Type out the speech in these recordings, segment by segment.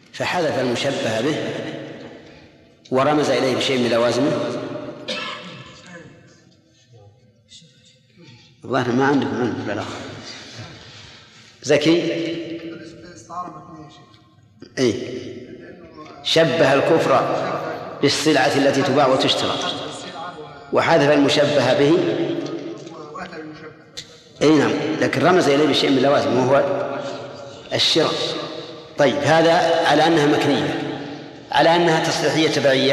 فحذف المشبه به ورمز إليه بشيء من لوازمه. والله ما عندكم علم بالبلاغة. زكي أي شبه الكفر بالسلعة التي تباع وتشترى وحذف المشبه به. أي نعم، لكن رمز إليه بشيء من لوازم وهو الشراء. طيب هذا على أنها مكنية. على أنها تصريحية تبعية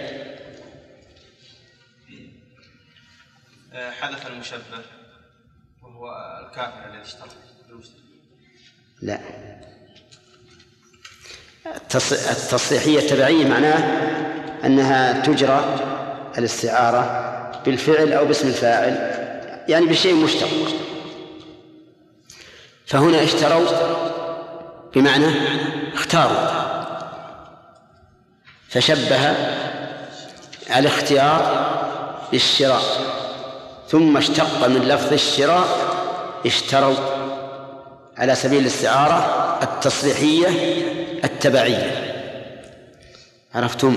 حذف المشبه وهو الكافر الذي اشترى. لا، التصريحية التبعية معناه أنها تجرى الاستعارة بالفعل أو باسم الفاعل، يعني بشيء مشترك. فهنا اشتروا بمعنى اختاروا، فشبه الاختيار بالشراء، ثم اشتق من لفظ الشراء اشتروا على سبيل الاستعارة التصريحية التبعية. عرفتم؟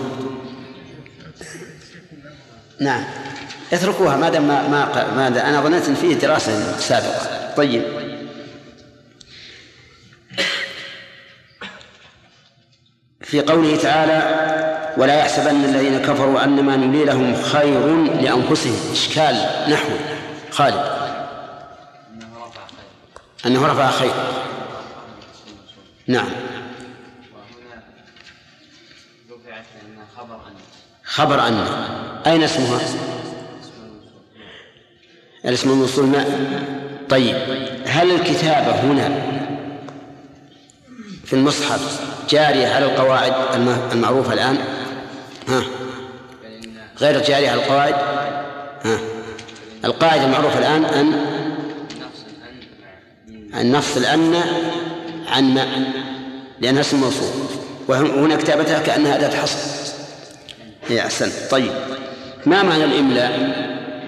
نعم، اتركوها ما دام ما أنا ظننت أن فيه دراسة سابقة. طيب، في قوله تعالى ولا يحسبن الذين كفروا أنما نملي لهم خير لأنفسهم. إشكال نحوي خالد. أنه رفع خير. نعم، خبر أن. أين اسمها؟ الاسم الموصول ما. طيب، هل الكتابة هنا في المصحف جارية على القواعد المعروفة الآن؟ غير جارية على القواعد؟ القاعدة المعروفة الآن أن نفصل أن عن ما، لأنها اسم موصول، وهنا كتابتها كأنها أداة حصر. يا أحسن. طيب، ما معنى الإملاء؟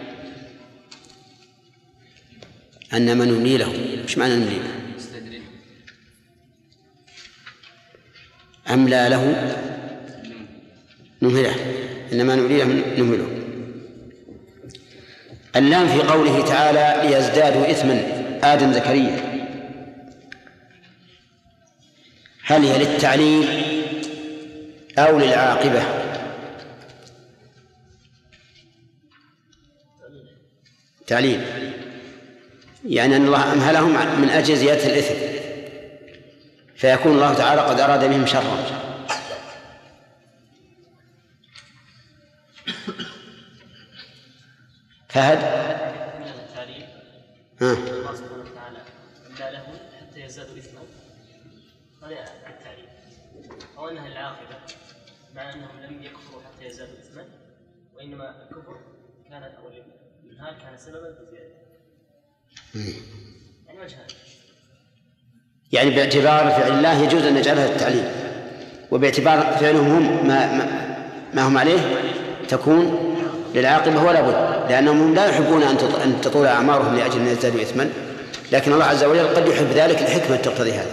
أنما نملي له. مش معنى نملي له؟ أملى له نمهله، إنما نملي له نمهله. اللام في قوله تعالى ليزدادوا إثما آدم زكريا، هل هي للتعليل أو للعاقبة؟ تعليل، يعني أن الله أمهلهم من أجل زيادة الإثم، فيكون الله تعالى قد أراد بهم شرا. فهد الله سبحانه وتعالى أملى لهم حتى يزدادوا إثما، هذا التعليل، أو أنها العاقبة، مع أنهم لم يكفروا حتى يزدادوا إثما، وإنما الكفر كان أو الإنهار كان سببا بزيادة. يعني وجه هذا، يعني باعتبار فعل الله يجوز أن نجعلها التعليل، وباعتبار فعلهم هم ما هم عليه تكون للعاقبة ولا بد، لأنهم لا يحبون أن تطول أعمارهم لأجل أن يزدادوا إثما، لكن الله عز وجل قد يحب ذلك الحكمة تقتضي هذا.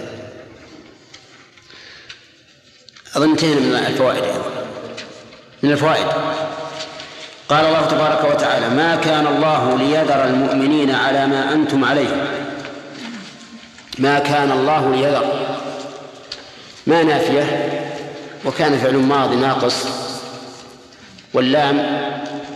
أظن انتهينا من الفوائد. من الفوائد قال الله تبارك وتعالى ما كان الله ليذر المؤمنين على ما أنتم عليه. ما كان الله ليذر، ما نافية، وكان فعل ماضي ناقص، واللام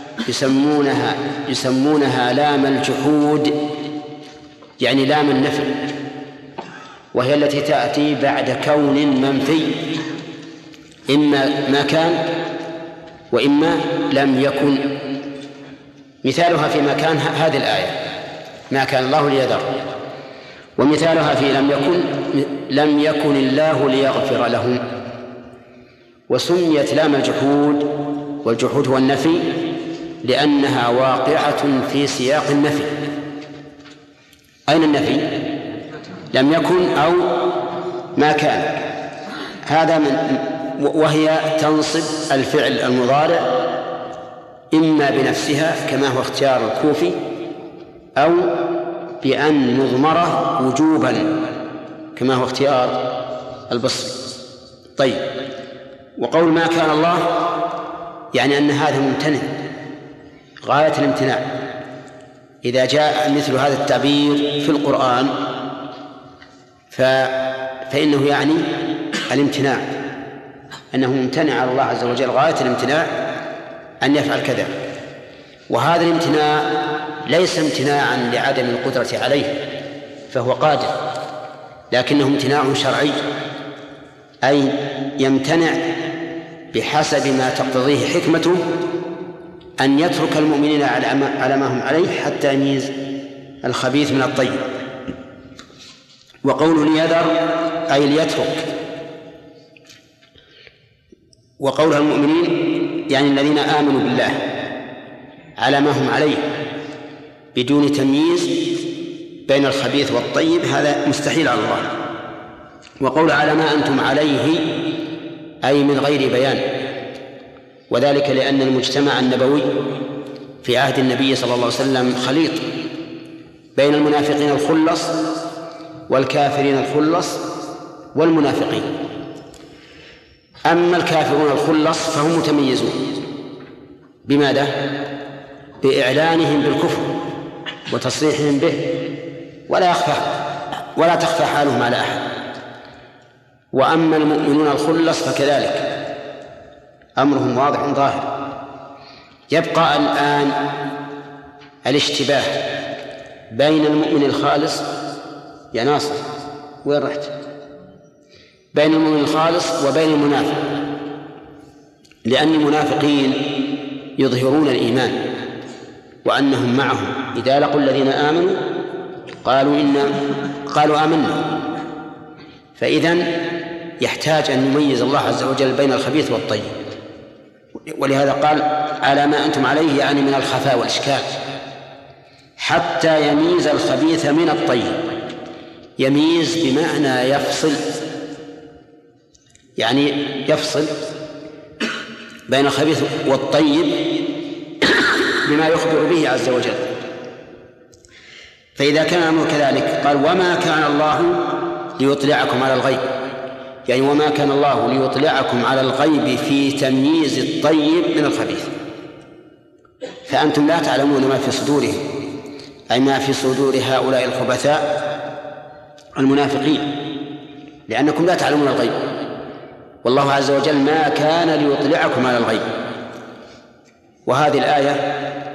يسمونها لام الجحود، يعني لام النفي، وهي التي تأتي بعد كون منفي، إما ما كان وإما لم يكن. مثالها في ما كان هذه الآية ما كان الله ليذر، ومثالها في لم يكن الله ليغفر لهم. وسميت لام الجحود، والجحود هو النفي، لأنها واقعة في سياق النفي. أين النفي؟ لم يكن أو ما كان، هذا وهي تنصب الفعل المضارع إما بنفسها كما هو اختيار الكوفي، أو بأن نضمره وجوبا كما هو اختيار البصري. طيب، وقول ما كان الله يعني أن هذا ممتنع غاية الامتناع. إذا جاء مثل هذا التعبير في القرآن فإنه يعني الامتناع، أنه ممتنع على الله عز وجل غاية الامتناع أن يفعل كذا. وهذا الامتناع ليس امتناعا لعدم القدرة عليه، فهو قادر، لكنه امتناع شرعي، أي يمتنع بحسب ما تقتضيه حكمته أن يترك المؤمنين على ما هم عليه حتى يميز الخبيث من الطيب. وقوله ليذر أي ليترك، وقولها المؤمنين يعني الذين آمنوا بالله على ما هم عليه بدون تمييز بين الخبيث والطيب، هذا مستحيل على الله. وقول على ما أنتم عليه أي من غير بيان، وذلك لأن المجتمع النبوي في عهد النبي صلى الله عليه وسلم خليط بين المنافقين الخلص والكافرين الخلص والمنافقين. أما الكافرون الخلص فهم متميزون بماذا؟ بإعلانهم بالكفر وتصريحهم به، ولا تخفى حالهم على أحد. وأما المؤمنون الخلص فكذلك أمرهم واضح ظاهر. يبقى الآن الاشتباه بين المؤمن الخالص، يا ناصر وين رحت؟ بين المؤمن الخالص وبين المنافق، لأن المنافقين يظهرون الإيمان وأنهم معهم، إذا لقوا الذين آمنوا قالوا آمنا. فإذن يحتاج أن يميز الله عز وجل بين الخبيث والطيب، ولهذا قال على ما أنتم عليه، يعني من الخفاء والإشكال، حتى يميز الخبيث من الطيب. يميز بمعنى يفصل، يعني يفصل بين الخبيث والطيب بما يخبر به عز وجل. فإذا كان الأمر كذلك قال وما كان الله ليطلعكم على الغيب، يعني وما كان الله ليطلعكم على الغيب في تمييز الطيب من الخبيث، فأنتم لا تعلمون ما في صدورهم، أي ما في صدور هؤلاء الخبثاء المنافقين، لأنكم لا تعلمون الغيب، والله عز وجل ما كان ليطلعكم على الغيب. وهذه الآية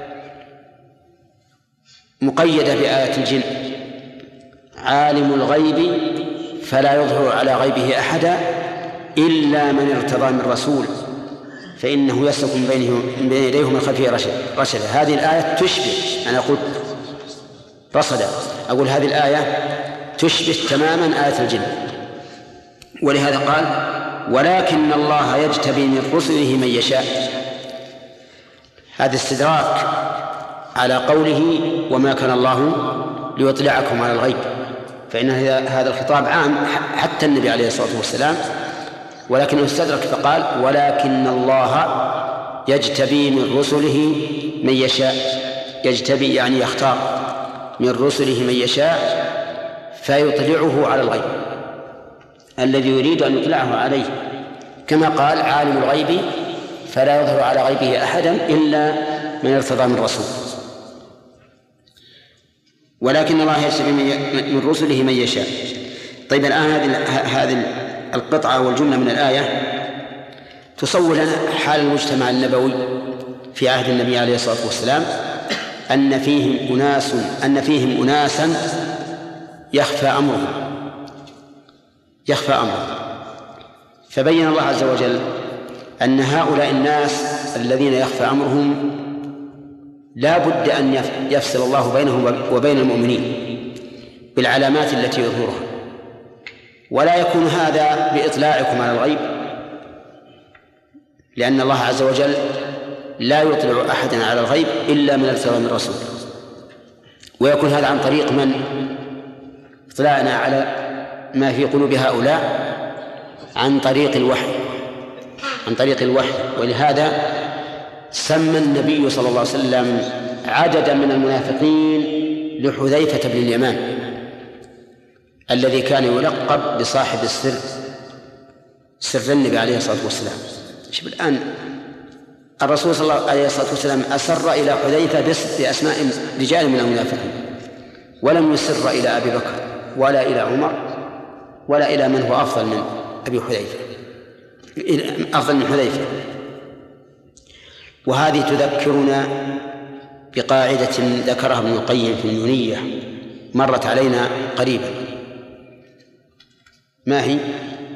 مقيدة بآية الجن: عالم الغيب فلا يظهر على غيبه أحدا إلا من ارتضى من رسول فإنه يسلك من بين يديه من خلفه رشدا. هذه الآية تشبه، أنا قلت رصدا، أقول هذه الآية تشبه تماما آية الجن. ولهذا قال ولكن الله يجتبي من رسله من يشاء. هذا استدراك على قوله وما كان الله ليطلعكم على الغيب، فإن هذا الخطاب عام حتى النبي عليه الصلاة والسلام، ولكنه استدرك فقال ولكن الله يجتبي من رسله من يشاء. يجتبي يعني يختار من رسله من يشاء فيطلعه على الغيب الذي يريد أن يطلعه عليه، كما قال عالم الغيب فلا يظهر على غيبه أحدا إلا من ارتضى من رسول. ولكن الله يجتبي من رسله من يشاء. طيب الآن هذه القطعة والجملة من الآية تصور لنا حال المجتمع النبوي في عهد النبي عليه الصلاة والسلام، أن فيهم أناسا يخفى أمرهم، فبين الله عز وجل أن هؤلاء الناس الذين يخفى أمرهم لا بد أن يفصل الله بينهم وبين المؤمنين بالعلامات التي يظهرها، ولا يكون هذا بإطلاعكم على الغيب، لأن الله عز وجل لا يطلع أحدا على الغيب إلا من ارتضى من رسول. ويكون هذا عن طريق من؟ اطلاعنا على ما في قلوب هؤلاء عن طريق الوحي. ولهذا سمى النبي صلى الله عليه وسلم عددا من المنافقين لحذيفة بن اليمان الذي كان يلقب بصاحب السر، سر النبي عليه الصلاة والسلام. شوف الآن الرسول صلى الله عليه الصلاة والسلام أسر إلى حذيفة بأسماء رجال من المنافقين، ولم يسر إلى أبي بكر ولا إلى عمر ولا إلى من هو أفضل من أبي حذيفة، أفضل من حذيفة. وهذه تذكرنا بقاعدة ذكرها ابن القيم في النونية مرت علينا قريبا. ما هي؟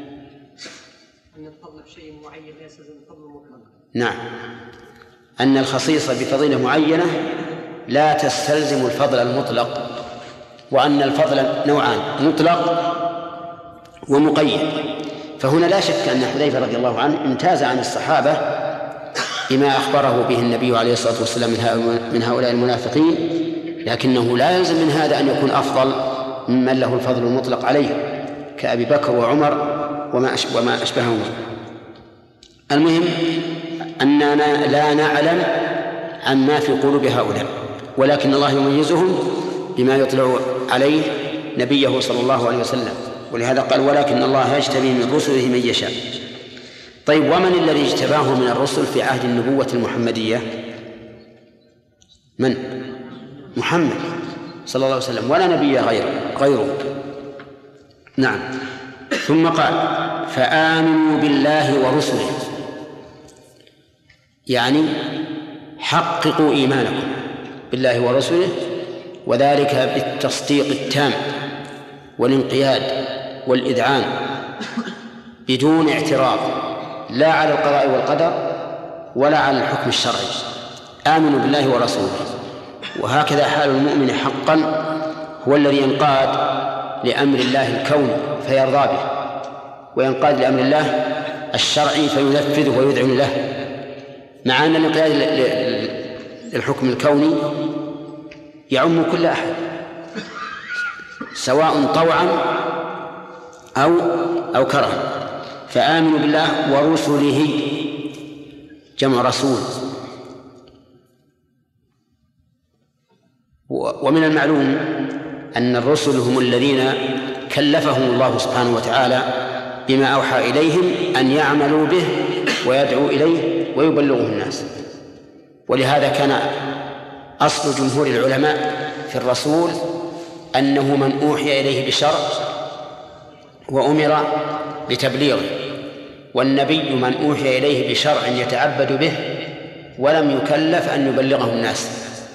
أن الفضل بشيء معين ليس الفضل مطلق. نعم، أن الخصيصة بفضيلة معينة لا تستلزم الفضل المطلق، وأن الفضل نوعان: مطلق ومقيد. فهنا لا شك أن حذيفة رضي الله عنه امتاز عن الصحابة بما أخبره به النبي عليه الصلاة والسلام من هؤلاء المنافقين، لكنه لا يلزم من هذا أن يكون أفضل ممن له الفضل المطلق عليه كأبي بكر وعمر وما أشبههما. المهم أننا لا نعلم عما في قلوب هؤلاء، ولكن الله يميزهم بما يطلع عليه نبيه صلى الله عليه وسلم، ولهذا قال: ولكن الله يجتبي من رسله من يشاء. طيب، ومن الذي اجتباه من الرسل في عهد النبوة المحمدية؟ من؟ محمد صلى الله عليه وسلم، ولا نبي غيره. نعم. ثم قال: فآمنوا بالله ورسله، يعني حققوا إيمانكم بالله ورسله، وذلك بالتصديق التام والانقياد والإذعان بدون اعتراض، لا على القضاء والقدر ولا على الحكم الشرعي. آمنوا بالله ورسوله، وهكذا حال المؤمن حقا، هو الذي ينقاد لأمر الله الكوني فيرضى به، وينقاد لأمر الله الشرعي فينفذه ويذعن له، مع أن الانقياد للحكم الكوني يعم كل أحد سواء طوعا أو كرها. فآمنوا بالله ورسله، جمع رسول. ومن المعلوم أن الرسل هم الذين كلفهم الله سبحانه وتعالى بما أوحى إليهم أن يعملوا به ويدعوا إليه ويبلغه الناس. ولهذا كان أصل جمهور العلماء في الرسول أنه من أوحي إليه بشرع وأمر بتبليغه، والنبي من أوحي إليه بشرع يتعبد به ولم يكلف أن يبلغه الناس.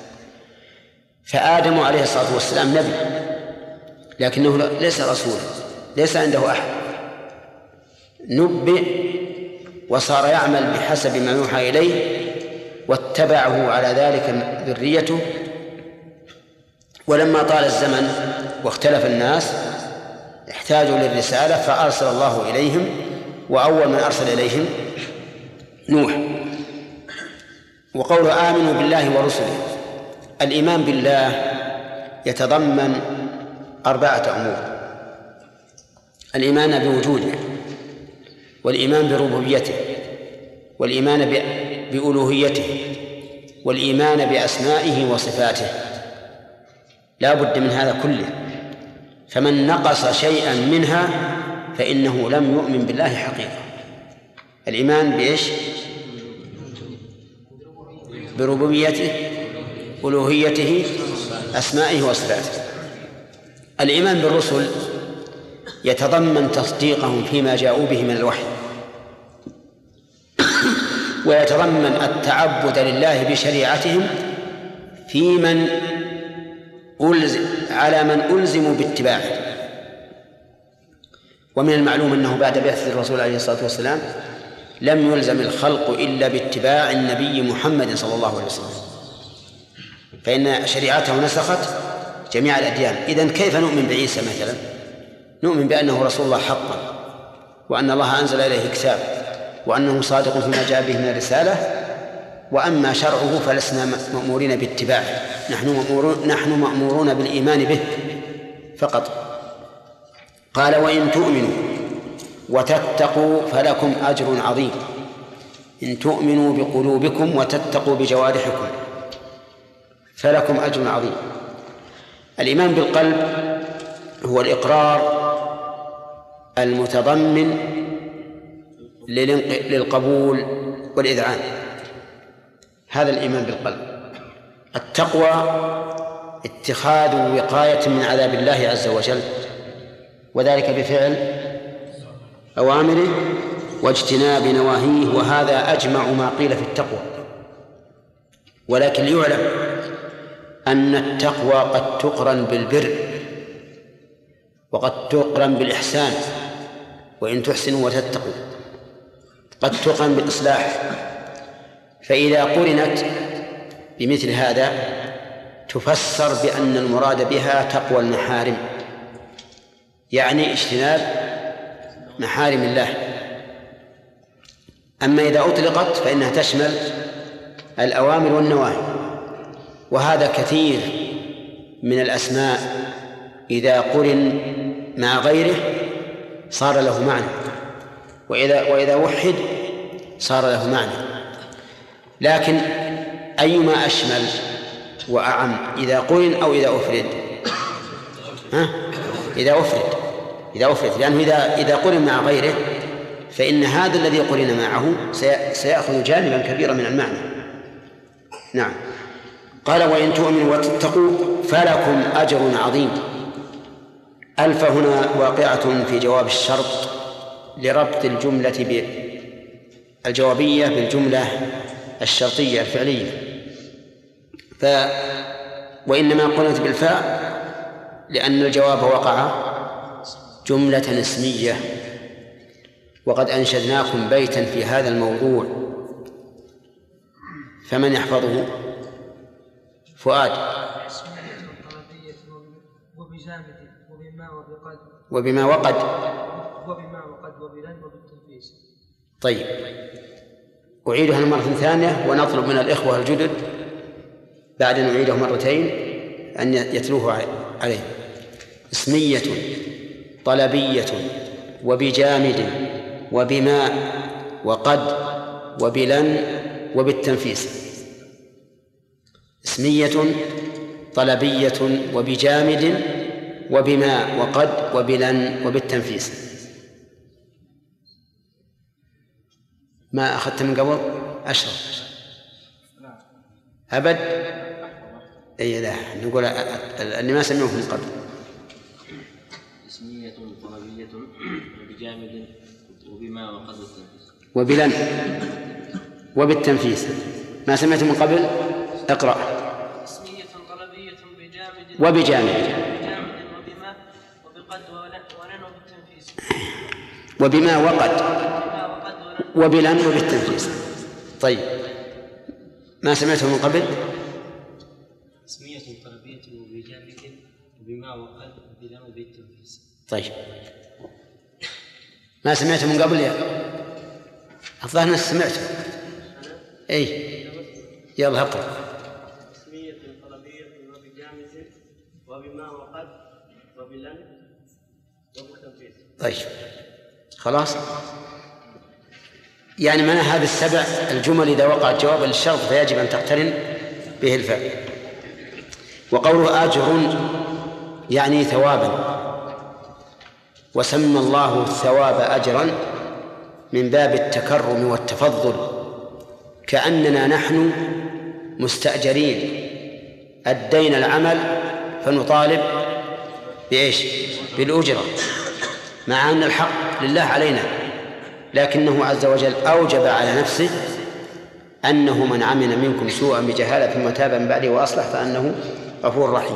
فآدم عليه الصلاة والسلام نبي، لكنه ليس رسولا، ليس عنده أحد، نبئ وصار يعمل بحسب ما يوحى إليه، واتبعه على ذلك ذريته. ولما طال الزمن واختلف الناس احتاجوا للرسالة فأرسل الله إليهم، وأول من أرسل إليهم نوح. وقوله آمنوا بالله ورسله، الإيمان بالله يتضمن 4 أمور: الإيمان بوجوده، والإيمان بربوبيته، والإيمان بألوهيته، والإيمان بأسمائه وصفاته. لا بد من هذا كله، فمن نقص شيئا منها فإنه لم يؤمن بالله حقيقة. الإيمان بإيش؟ بربوبيته، ألوهيته، أسمائه وصفاته. الإيمان بالرسل يتضمن تصديقهم فيما جاءوا به من الوحي، ويتضمن التعبد لله بشريعتهم على من ألزموا باتباعه. ومن المعلوم أنه بعد بعثة الرسول عليه الصلاة والسلام لم يلزم الخلق إلا باتباع النبي محمد صلى الله عليه وسلم، فإن شريعته نسخت جميع الأديان. إذن كيف نؤمن بعيسى مثلا؟ نؤمن بأنه رسول الله حقا، وأن الله أنزل إليه كتاب، وأنه صادق فيما جاء به من الرسالة، وأما شرعه فلسنا مأمورين باتباعه، نحن مأمورون بالإيمان به فقط. قال: وإن تؤمنوا وتتقوا فلكم أجر عظيم. إن تؤمنوا بقلوبكم وتتقوا بجوارحكم فلكم أجر عظيم. الإيمان بالقلب هو الإقرار المتضمن للقبول والإذعان. هذا الإيمان بالقلب. التقوى اتخاذ وقاية من عذاب الله عز وجل، وذلك بفعل أوامره واجتناب نواهيه، وهذا أجمع ما قيل في التقوى. ولكن ليعلم أن التقوى قد تقرن بالبر وقد تقرن بالإحسان، وإن تحسنوا وتتقوا قد تقرن بالإصلاح. فإذا قرنت بمثل هذا تفسر بأن المراد بها تقوى المحارم، يعني اجتناب محارم الله. أما إذا أطلقت فإنها تشمل الأوامر والنواهي، وهذا كثير من الأسماء إذا قرن مع غيره صار له معنى، وإذا وحد صار له معنى. لكن أيما أشمل وأعم، إذا قرن أو إذا أفرد؟ إذا أفرد، لأنه إذا قرن مع غيره فإن هذا الذي قرن معه سيأخذ جانبا كبيرا من المعنى. نعم. قال وإن تؤمنوا وتتقوا فلكم أجر عظيم. ألف هنا واقعة في جواب الشرط لربط الجملة الجوابية بالجملة الشرطية الفعلية، وإنما قلت بالفاء لأن الجواب وقع جملة اسمية. وقد أنشدناكم بيتا في هذا الموضوع، فمن يحفظه؟ فؤاد. وبما وقد وبلن وبالتنفيذ. طيب، أعيدها مرة ثانية ونطلب من الإخوة الجدد بعد أن نعيده مرتين أن يتلوه عليه. اسمية طلبية وبجامد وبما وقد وبلن وبالتنفيذ. اسمية طلبية وبجامد وبما وقد وبلن وبالتنفيذ. ما أخذت من قبل؟ أشرف أبد؟ أي لا، نقول اللي ما سمعوه من قبل. اسمية طلبية وبجامد وبما وقد والتنفيذ. وبلن وبالتنفيذ. ما سمعت من قبل؟ اقرأ. اسمية طلبية بجامد وبجامد وبما وبقد ولن وبالتنفيذ. وبما وقد وبلن وبالتنفيذ. طيب، ما سمعته من قبل؟ اسمية طلبية وبجامد وبما وقد وبلن وبالتنفيذ. طيب، ما سمعته من قبل يا الظاهر أنك سمعته. أي يلا اقرأ. اسمية طلبية وبجامد وبما وقد وبلن وبالتنفيذ. طيب خلاص، يعني معنى هذه السبع الجمل إذا وقعت جوابا للشرط فيجب أن تقترن به الفاء. وقوله أجر يعني ثوابا، وسمى الله الثواب أجرا من باب التكرم والتفضل، كأننا نحن مستأجرين أدينا العمل فنطالب بإيش؟ بالأجرة، مع أن الحق لله علينا، لكنه عز وجل أوجب على نفسه أنه من عمل منكم سوءا بجهالة ثم تاب من بعده وأصلح فأنه غفور رحيم.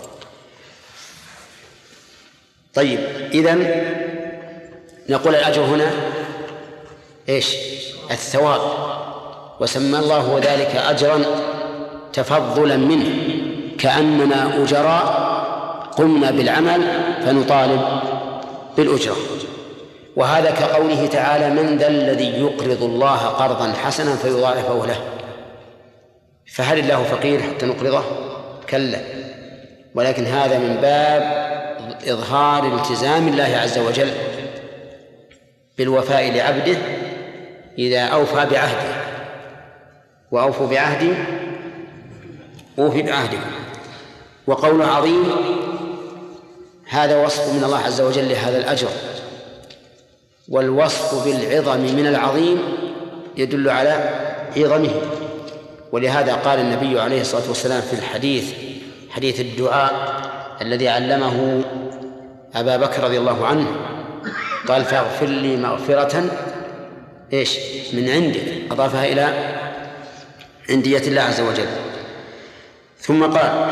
طيب، إذن نقول الأجر هنا إيش؟ الثواب، وسمى الله ذلك أجرا تفضلا منه، كأننا أجراء قمنا بالعمل فنطالب بالأجرة. وهذا كقوله تعالى من ذا الذي يقرض الله قرضا حسنا فيضاعفه له. فهل الله فقير حتى نقرضه؟ كلا، ولكن هذا من باب إظهار التزام الله عز وجل بالوفاء لعبده إذا أوفى بعهده، وأوفوا بعهدي أوفي بعهدكم. وقول عظيم هذا وصف من الله عز وجل لهذا الأجر، والوصف بالعظم من العظيم يدل على عظمه. ولهذا قال النبي عليه الصلاة والسلام في حديث الدعاء الذي علمه أبا بكر رضي الله عنه، قال فاغفر لي مغفرة من عندك، أضافها إلى عندية الله عز وجل. ثم قال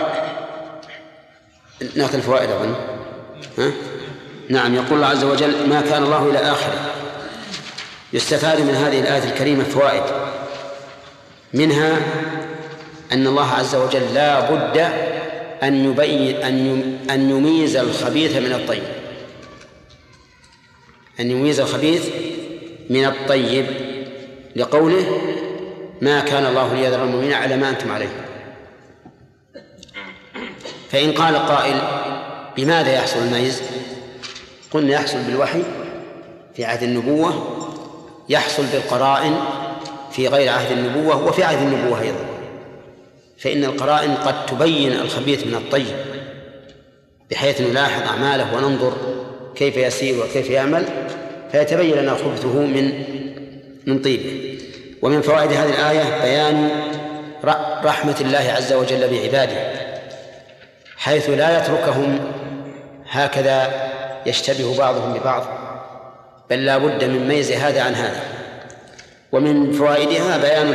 ناخذ الفوائد أظن. نعم، يقول الله عز وجل ما كان الله إلى آخره. يستفاد من هذه الآية الكريمة فوائد، منها أن الله عز وجل لا بد أن يميز الخبيث من الطيب، أن يميز الخبيث من الطيب، لقوله ما كان الله ليذر المؤمنين على ما أنتم عليه. فإن قال قائل بماذا يحصل الميز؟ قلنا يحصل بالوحي في عهد النبوة، يحصل بالقرائن في غير عهد النبوة وفي عهد النبوة أيضا، فإن القرائن قد تبين الخبيث من الطيب بحيث نلاحظ أعماله وننظر كيف يسير وكيف يعمل فيتبين لنا خبثه من طيبه. ومن فوائد هذه الآية بيان رحمة الله عز وجل بعباده، حيث لا يتركهم هكذا يشتبه بعضهم ببعض، بل لا بد من ميز هذا عن هذا. ومن فوائدها بيان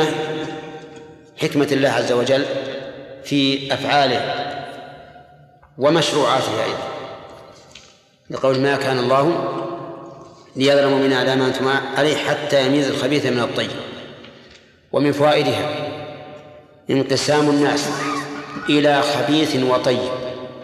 حكمة الله عز وجل في أفعاله ومشروعاته أيضا، لقول ما كان الله ليذر المؤمنين على ما أنتم عليه حتى يميز الخبيث من الطيب. ومن فوائدها انقسام الناس إلى خبيث وطيب،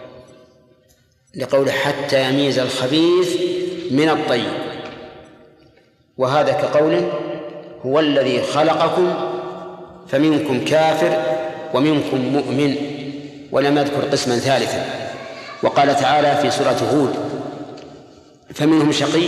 لقول حتى يميز الخبيث من الطيب، وهذا كقوله هو الذي خلقكم فمنكم كافر ومنكم مؤمن، ولم يذكر قسما ثالثا. وقال تعالى في سورة هود فمنهم شقي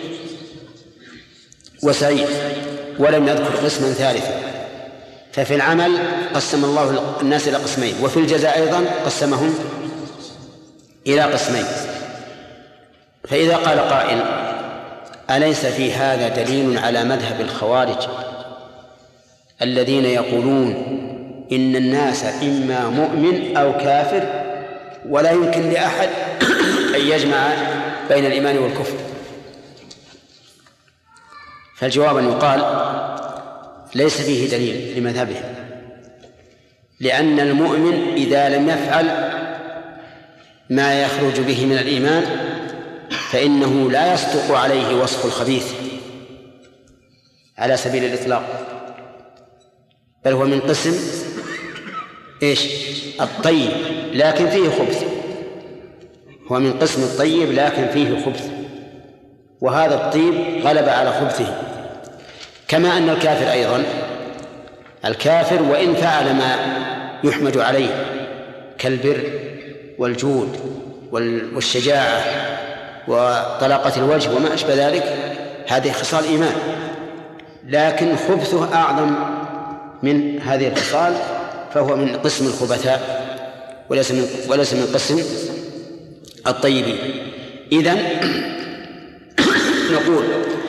وسعيد، ولم يذكر قسما ثالثا. ففي العمل قسم الله الناس إلى قسمين، وفي الجزاء أيضا قسمهم إلى قسمين. فإذا قال قائل أليس في هذا دليل على مذهب الخوارج الذين يقولون إن الناس إما مؤمن أو كافر ولا يمكن لأحد أن يجمع بين الإيمان والكفر؟ فالجواب أن يقال ليس فيه دليل لمذهبهم، لأن المؤمن إذا لم يفعل ما يخرج به من الإيمان فإنه لا يصدق عليه وصف الخبيث على سبيل الإطلاق، بل هو من قسم الطيب لكن فيه خبث، هو من قسم الطيب لكن فيه خبث، وهذا الطيب غلب على خبثه. كما أن الكافر أيضا، الكافر وإن فعل ما يحمد عليه كالبر والجود والشجاعة وطلاقة الوجه وما أشبه ذلك، هذه خصال إيمان، لكن خبثه أعظم من هذه الخصال، فهو من قسم الخبثاء وليس من قسم الطيبين. إذن نقول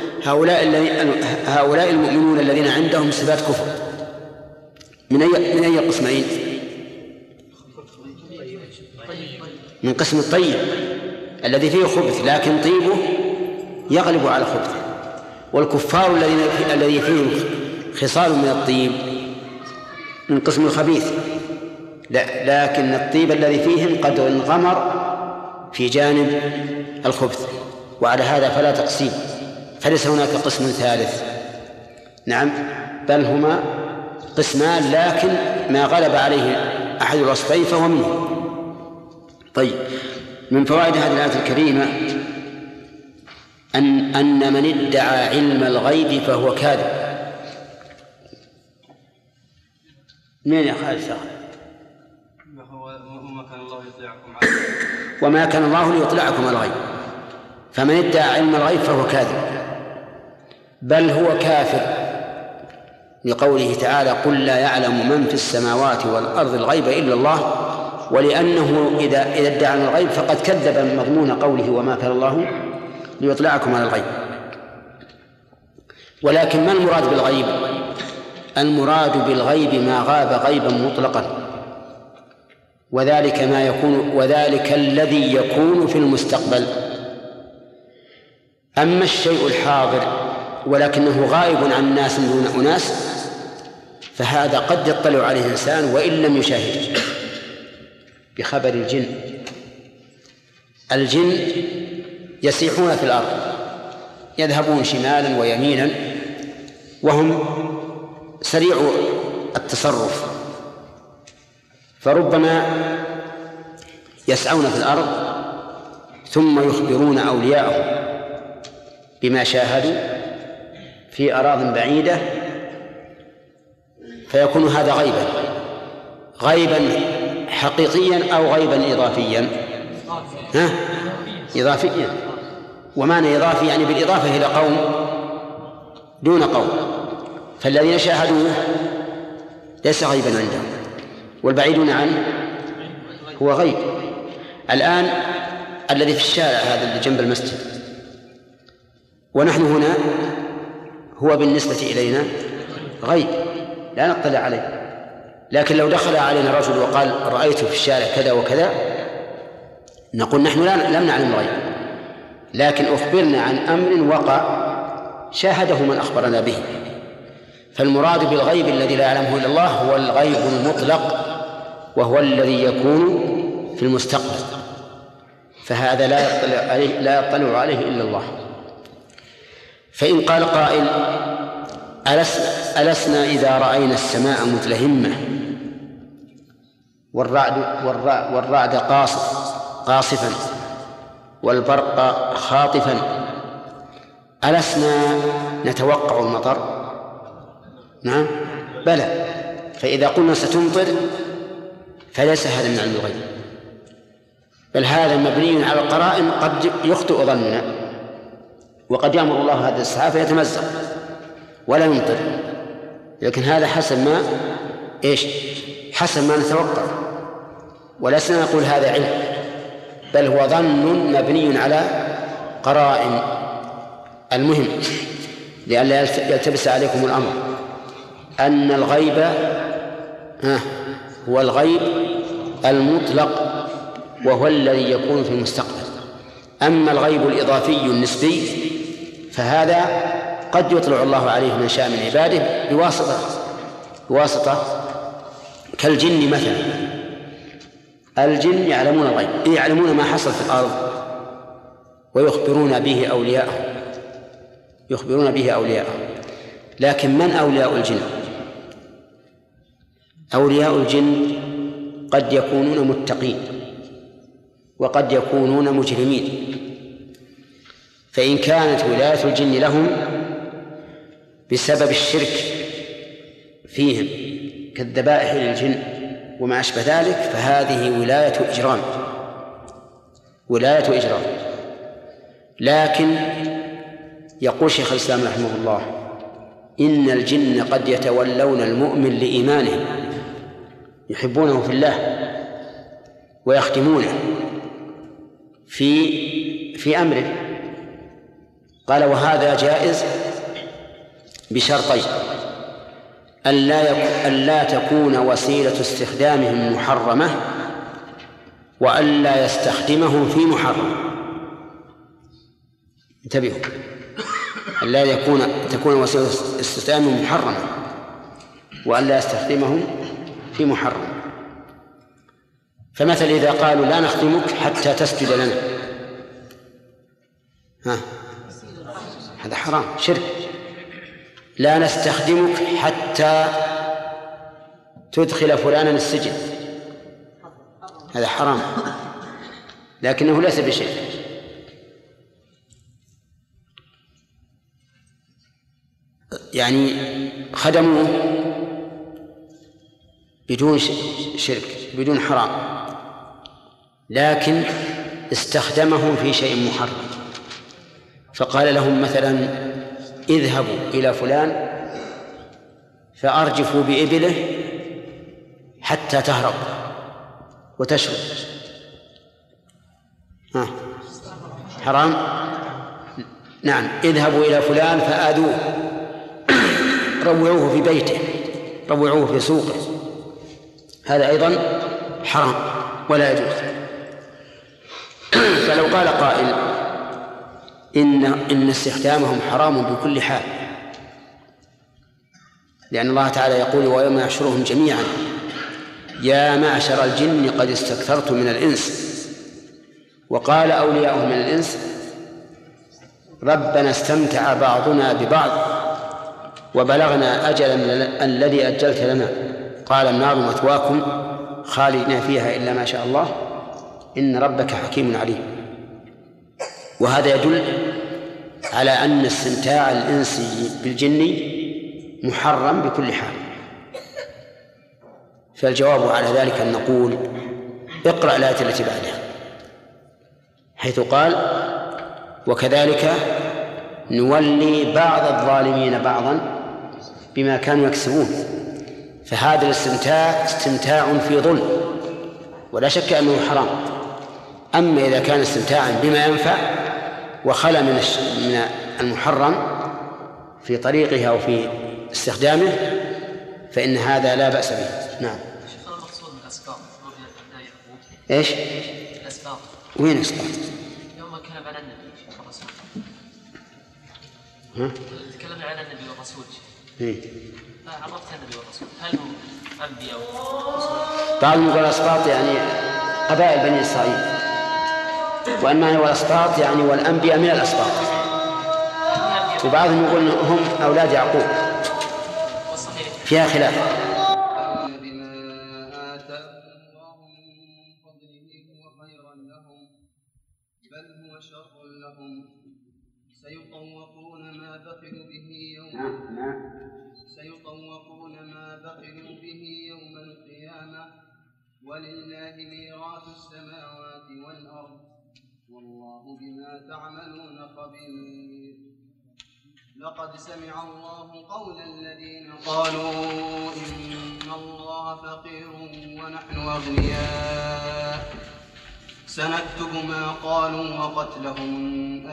هؤلاء المؤمنون الذين عندهم صفات كفر من أي قسمين؟ من قسم الطيب الذي فيه خبث لكن طيبه يغلب على خبثه، والكفار الذي فيهم خصال من الطيب من قسم الخبيث، لكن الطيب الذي فيهم قد انغمر في جانب الخبث، وعلى هذا فلا تقسيم، فليس هناك قسم ثالث. نعم، بل هما قسمان، لكن ما غلب عليه أحد الوصفين فهو منه. طيب، من فوائد هذه الآية الكريمة أن من ادعى علم الغيب فهو كاذب. من يا خالد شغل؟ وما كان الله ليطلعكم على الغيب، فمن ادعى علم الغيب فهو كاذب، بل هو كافر، لقوله تعالى قل لا يعلم من في السماوات والأرض الغيب إلا الله، ولأنه إذا ادعى علم الغيب فقد كذب مضمون قوله وما كان الله ليطلعكم على الغيب. ولكن ما المراد بالغيب؟ المراد بالغيب ما غاب غيبا مطلقا، وذلك الذي يكون في المستقبل. أما الشيء الحاضر ولكنه غائب عن ناس دون أناس فهذا قد يطلع عليه إنسان وإن لم يشاهده. بخبر الجن يسيحون في الأرض، يذهبون شمالا ويمينا وهم سريع التصرف، فربما يسعون في الأرض ثم يخبرون أولياءهم بما شاهدوا في أراضٍ بعيدة، فيكون هذا غيبا حقيقيا أو غيبا إضافيا. إضافيا. ومعنى إضافي يعني بالإضافة إلى قوم دون قوم، فالذين شاهدوه ليس غيبا عندهم والبعيدون عنه هو غيب. الآن الذي في الشارع هذا اللي جنب المسجد ونحن هنا هو بالنسبة إلينا غيب لا نطلع عليه، لكن لو دخل علينا رجل وقال رأيته في الشارع كذا وكذا نقول نحن لم نعلم الغيب، لكن أخبرنا عن أمر وقع شاهده من أخبرنا به. فالمراد بالغيب الذي لا يعلمه إلا الله هو الغيب المطلق، وهو الذي يكون في المستقبل، فهذا لا يطلع عليه إلا الله. فإن قال قائل ألسنا إذا رأينا السماء متلهمة والرعد قاصفا والبرق خاطفا ألسنا نتوقع المطر؟ نعم بلى. فإذا قلنا ستمطر فليس هذا من علم الغيب، بل هذا مبني على القرائن قد يخطئ ظننا، وقد يأمر الله هذا السحاب فيتمزق ولا يمطر، لكن هذا حسب ما نتوقع، ولسنا نقول هذا علم، بل هو ظن مبني على قرائن. المهم لئلا يلتبس عليكم الأمر أن الغيب هو الغيب المطلق، وهو الذي يكون في المستقبل. أما الغيب الإضافي النسبي فهذا قد يطلع الله عليه من شاء من عباده بواسطة كالجن مثلا. الجن يعلمون الغيب، يعلمون ما حصل في الأرض ويخبرون به أولياءهم. لكن من أولياء الجن؟ أولياء الجن قد يكونون متقين وقد يكونون مجرمين، فإن كانت ولاية الجن لهم بسبب الشرك فيهم كالذبائح للجن وما أشبه ذلك فهذه ولاية إجرام. لكن يقول شيخ الإسلام رحمه الله إن الجن قد يتولون المؤمن لإيمانه، يحبونه في الله ويخدمونه في أمره. قال وهذا جائز بشرطين: ألا تكون وسيلة استخدامهم محرمة، وألا يستخدمهم في محرم. انتبهوا، ألا تكون وسيلة استخدامهم محرمة وألا يستخدمهم في محرم. فمثل إذا قالوا لا نخدمك حتى تسجد لنا، هذا حرام، شرك. لا نستخدمك حتى تدخل فلانا السجن، هذا حرام، لكنه ليس بشيء. يعني خدموه بدون شرك بدون حرام، لكن استخدمهم في شيء محرم. فقال لهم مثلا اذهبوا إلى فلان فأرجفوا بإبله حتى تهرب وتشرب، حرام. نعم، اذهبوا إلى فلان فآذوه روعوه في بيته، روعوه في سوقه، هذا أيضا حرام ولا يجوز. فلو قال قائل إن استخدامهم حرام بكل حال، لأن الله تعالى يقول ويوم يحشرهم جميعا يا معشر الجن قد استكثرتم من الإنس، وقال أولياؤهم من الإنس ربنا استمتع بعضنا ببعض وبلغنا أجلنا الذي أجلت لنا قال النار مثواكم خالدين فيها إلا ما شاء الله إن ربك حكيم عليم. وهذا يدل على أن استمتاع الإنس بالجن محرم بكل حال. فالجواب على ذلك أن نقول اقرأ الآية التي بعدها حيث قال وكذلك نولي بعض الظالمين بعضا بما كانوا يكسبون. فهذا الاستمتاع استمتاع في ظلم ولا شك أنه حرام. أما إذا كان استمتاعا بما ينفع وخلى من المحرم في طريقها أو في استخدامه فإن هذا لا بأس به. نعم. المقصود بالأسباب إيش؟ الأسباب. وين أسباب؟ يوم كلام عن النبي والرسول. تكلمنا عن النبي والرسول. فعرفت النبي والرسول هل هم أنبياء ورسول؟ بعضهم يقول الأسباط يعني قبائل بني إسرائيل، وأما هو الأسباط يعني والأنبياء من الأسباط، وبعضهم يقول هم أولاد يعقوب، فيها خلاف. بما آتاهم الله من فضله هو خيرا لهم بل هو شر لهم سيطوقون ما بخلوا به يوم القيامة ولله ميراث السماوات والأرض والله بما تعملون خبير. لقد سمع الله قول الذين قالوا إن الله فقير ونحن أغنياء سنكتب ما قالوا وقتلهم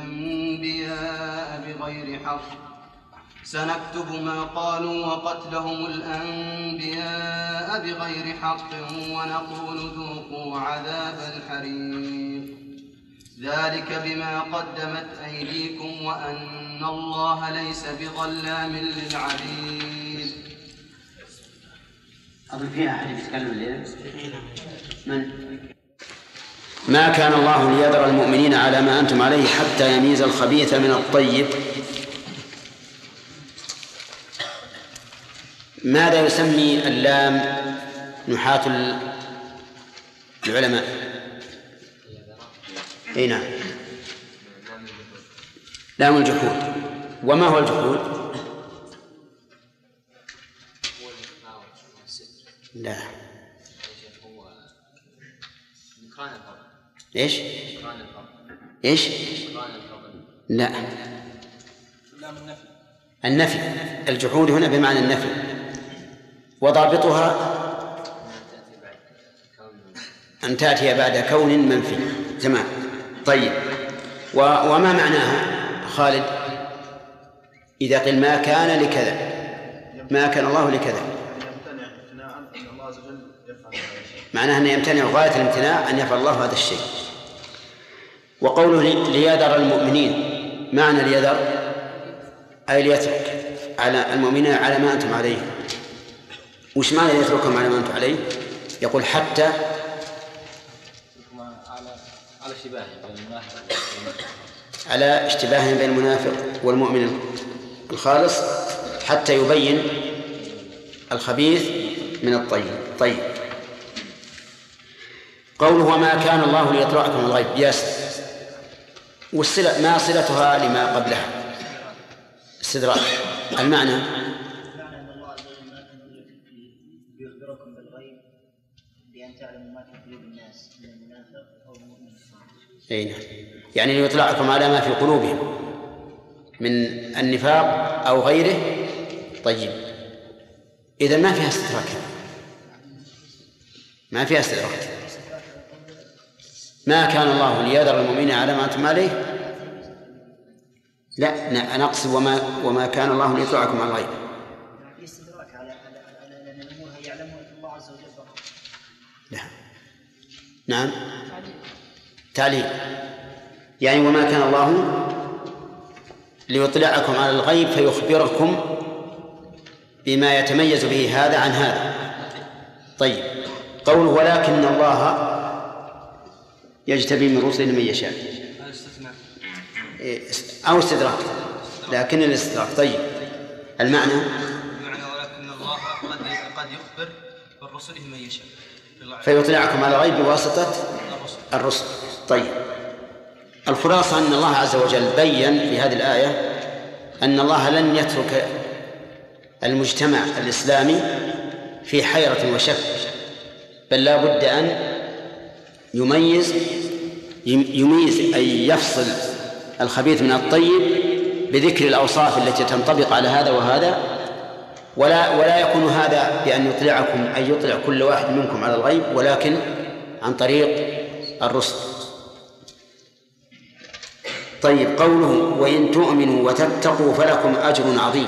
الأنبياء بغير حق ونقول ذوقوا عذاب الحريق ذلك بما قدمت أيديكم وأن الله ليس بظلام للعبيد. أظن فيها أحد يتكلم الليلة. من؟ ما كان الله ليذر المؤمنين على ما أنتم عليه حتى يميز الخبيث من الطيب. ماذا يسمي اللام نحاة العلماء؟ اي نعم، لام الجحود. وما هو الجحود؟ لا. ايش؟ ايش؟ لا، النفي. الجحود هنا بمعنى النفي، وضابطها أن تأتي بعد كون منفي. تمام. طيب، وما معناها خالد إذا قيل ما كان لكذا، ما كان الله لكذا؟ معناها أن يمتنع غاية الامتناع أن يفعل الله هذا الشيء. وقوله ليذر المؤمنين، معنى ليذر أي ليترك على المؤمنين على ما أنتم عليه. وش معنى ليتركهم على ما أنتم عليه؟ يقول حتى على اشتباه بين المنافق والمؤمن الخالص حتى يبين الخبيث من الطيب. طيب، قوله وما كان الله ليطلعكم الغيب، والصلة ما صلتها لما قبلها؟ استدراك. المعنى أن الله عز وجل ما كان يخبركم بالغيب بأن تعلموا ما في قلوب الناس من المنافق أو المؤمن الصالح. أي نعم، يعني ليطلعكم على ما في قلوبهم من النفاق أو غيره. طيب، إذا ما فيها استدراك، ما فيها استدراك. ما كان الله ليذر المؤمنين على ما أنتم عليه، لا نقصد وما كان الله ليطلعكم على الغيب. نعم تعليل، يعني وما كان الله ليطلعكم على الغيب فيخبركم بما يتميز به هذا عن هذا. طيب، قوله ولكن الله يجتبي من رسله من يشاء أو استدراك، لكن الاستدراك. طيب، المعنى ولكن الله قد يخبر برسله من يشاء فيطلعكم على الغيب بواسطة الرسل. طيب، الخلاصة أن الله عز وجل بيّن في هذه الآية أن الله لن يترك المجتمع الإسلامي في حيرة وشك، بل لا بد أن يميز أي يفصل الخبيث من الطيب بذكر الأوصاف التي تنطبق على هذا وهذا، ولا يكون هذا بأن يطلعكم أي يطلع كل واحد منكم على الغيب، ولكن عن طريق الرسل. طيب، قوله وإن تؤمنوا وتتقوا فلكم أجر عظيم،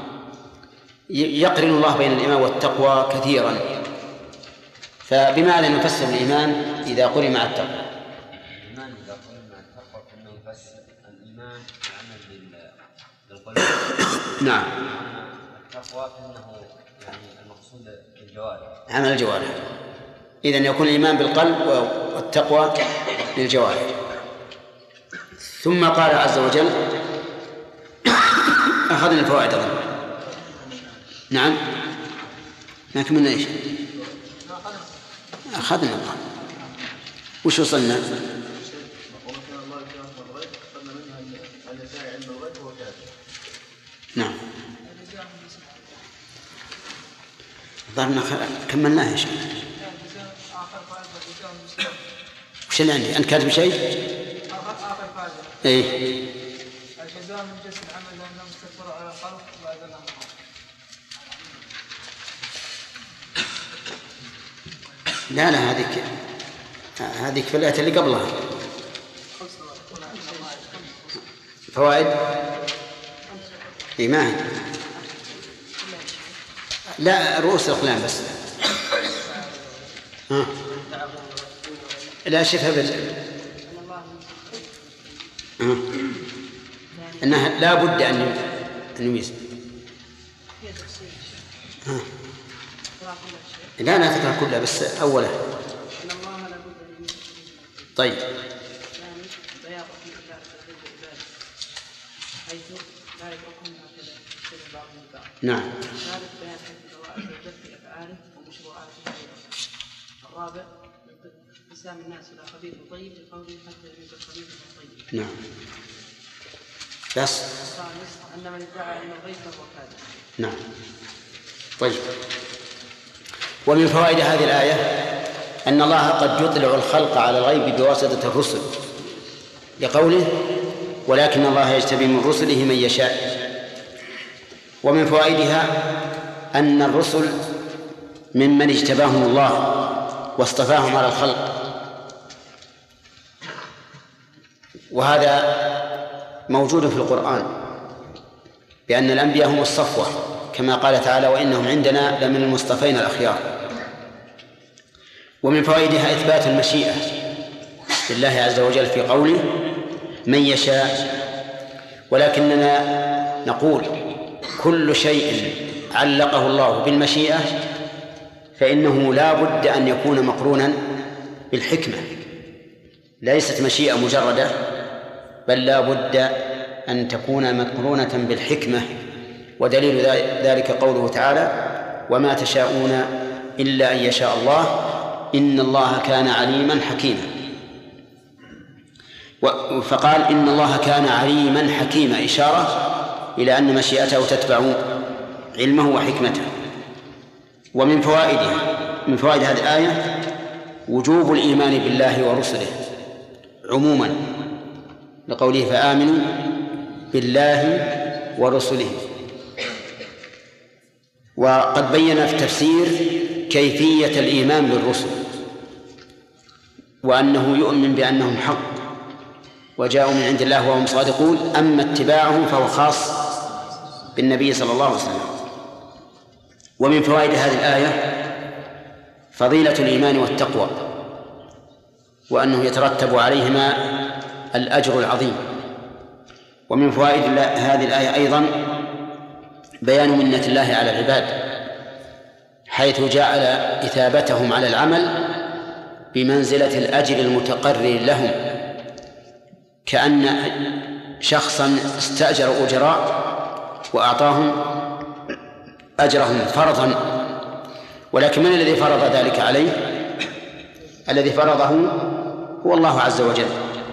يقرن الله بين الإيمان والتقوى كثيرا، فبماذا نفسر الإيمان إذا قرن مع التقوى؟ الإيمان إذا قرن مع التقوى فإنه يفسر الإيمان عمل للقلوب. نعم. التقوى فإنه يعني المقصود الجوارح، عمل الجوارح، إذن يكون الإيمان بالقلب والتقوى للجوارح. ثم قال عز وجل أخذنا الفوائد أظن. نعم، ما كملنا إيش؟ أخذنا الله. وش وصلنا؟ نعم، ظهرنا كملناها يا شيخ. وش اللي عندي؟ أنت كاتب شيء؟ آخر فائدة. إيه. الجزاء من جنس العمل لأنهم استكبروا على الخلق وأذلهم الله. لا هذيك في الآية اللي قبلها. فوائد إيمان، لا رؤوس الأقلام بس. لا شفها أنها لا بد أن نميز. لا تقرأ كلها بس أولا. طيب، نعم. الرابع انقسام الناس الى خبيث وطيب لقوله حتى يميز الخبيث من الطيب. نعم. بس. الخامس ان من ادعى ان الغيب فهو كاذب. نعم. طيب، ومن فوائد هذه الآية أن الله قد يطلع الخلق على الغيب بواسطة الرسل، لقوله ولكن الله يجتبي من رسله من يشاء. ومن فوائدها أن الرسل ممن اجتباهم الله واصطفاهم على الخلق، وهذا موجود في القرآن بأن الأنبياء هم الصفوة، كما قال تعالى وإنهم عندنا لمن المصطفين الأخيار. ومن فوائدها إثبات المشيئة لله عز وجل في قوله من يشاء، ولكننا نقول كل شيء علقه الله بالمشيئة فإنه لا بد أن يكون مقرونا بالحكمة، ليست مشيئة مجردة، بل لا بد أن تكون مقرونة بالحكمة. ودليل ذلك قوله تعالى وما تشاءون إلا أن يشاء الله إن الله كان عليما حكيما. فقال إن الله كان عليما حكيما، إشارة إلى أن مشيئته تتبع علمه وحكمته. ومن فوائد هذه الآية وجوب الإيمان بالله ورسله عموما، لقوله فآمنوا بالله ورسله. وقد بين في التفسير كيفية الإيمان بالرسل، وأنه يؤمن بأنهم حق وجاءوا من عند الله وهم صادقون، أما اتباعهم فهو خاص بالنبي صلى الله عليه وسلم. ومن فوائد هذه الآية فضيلة الإيمان والتقوى، وأنه يترتب عليهما الأجر العظيم. ومن فوائد هذه الآية أيضا بيان منة الله على العباد، حيث جعل إثابتهم على العمل بمنزلة الأجر المتقرر لهم، كأن شخصا استأجر أجراء وأعطاهم أجرهم فرضا، ولكن من الذي فرض ذلك عليه؟ الذي فرضه هو الله عز وجل.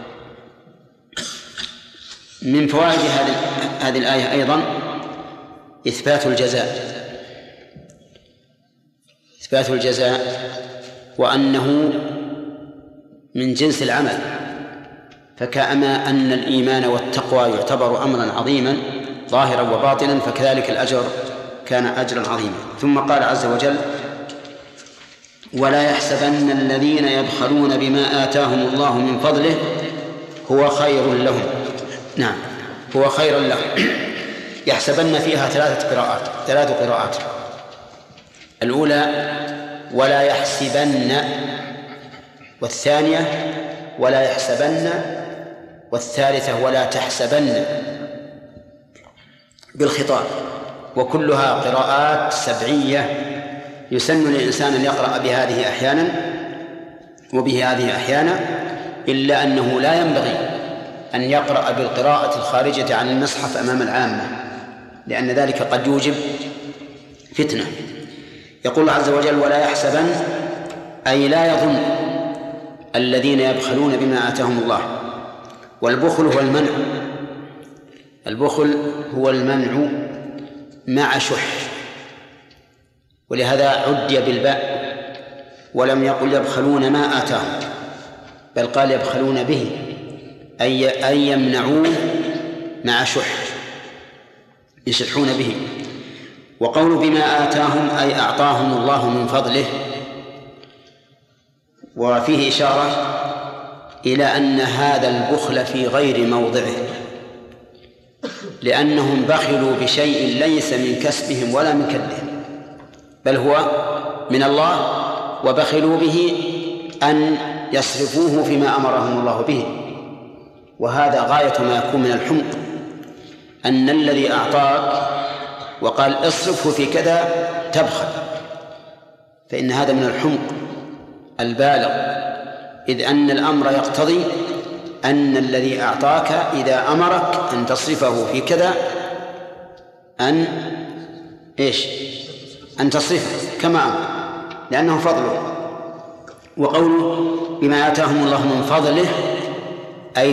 من فوائد هذه الآية أيضا إثبات الجزاء وأنه من جنس العمل، فكأما أن الإيمان والتقوى يعتبر أمرا عظيما ظاهرا وباطنا، فكذلك الأجر كان أجرا عظيما. ثم قال عز وجل: ولا يحسبن الذين يبخلون بما آتاهم الله من فضله هو خير لهم. نعم، هو خير لهم. يحسبن فيها ثلاث قراءات. الأولى ولا يحسبن، والثانية ولا يحسبن، والثالثة ولا تحسبن بالخطاب، وكلها قراءات سبعية. يسن للإنسان أن يقرأ بهذه أحيانا وبهذه أحيانا، إلا أنه لا ينبغي أن يقرأ بالقراءة الخارجة عن المصحف أمام العامة، لأن ذلك قد يوجب فتنة. يقول الله عز وجل: ولا يحسبن، أي لا يظن الذين يبخلون بما آتاهم الله. والبخل هو المنع، البخل هو المنع مع شح، ولهذا عدي بالباء ولم يقل يبخلون ما آتاهم، بل قال يبخلون به، أي يمنعون مع شح، يشحون به. وقول بما آتاهم أي أعطاهم الله من فضله، وفيه إشارة إلى أن هذا البخل في غير موضعه، لأنهم بخلوا بشيء ليس من كسبهم ولا من كدهم، بل هو من الله، وبخلوا به أن يصرفوه فيما أمرهم الله به. وهذا غاية ما يكون من الحمق، أن الذي أعطاك وقال اصرفه في كذا تبخل، فإن هذا من الحمق البالغ، إذ أن الأمر يقتضي أن الذي أعطاك إذا أمرك أن تصرفه في كذا أن تصرفه كما أمر، لأنه فضله. وقوله بما آتاهم الله من فضله أي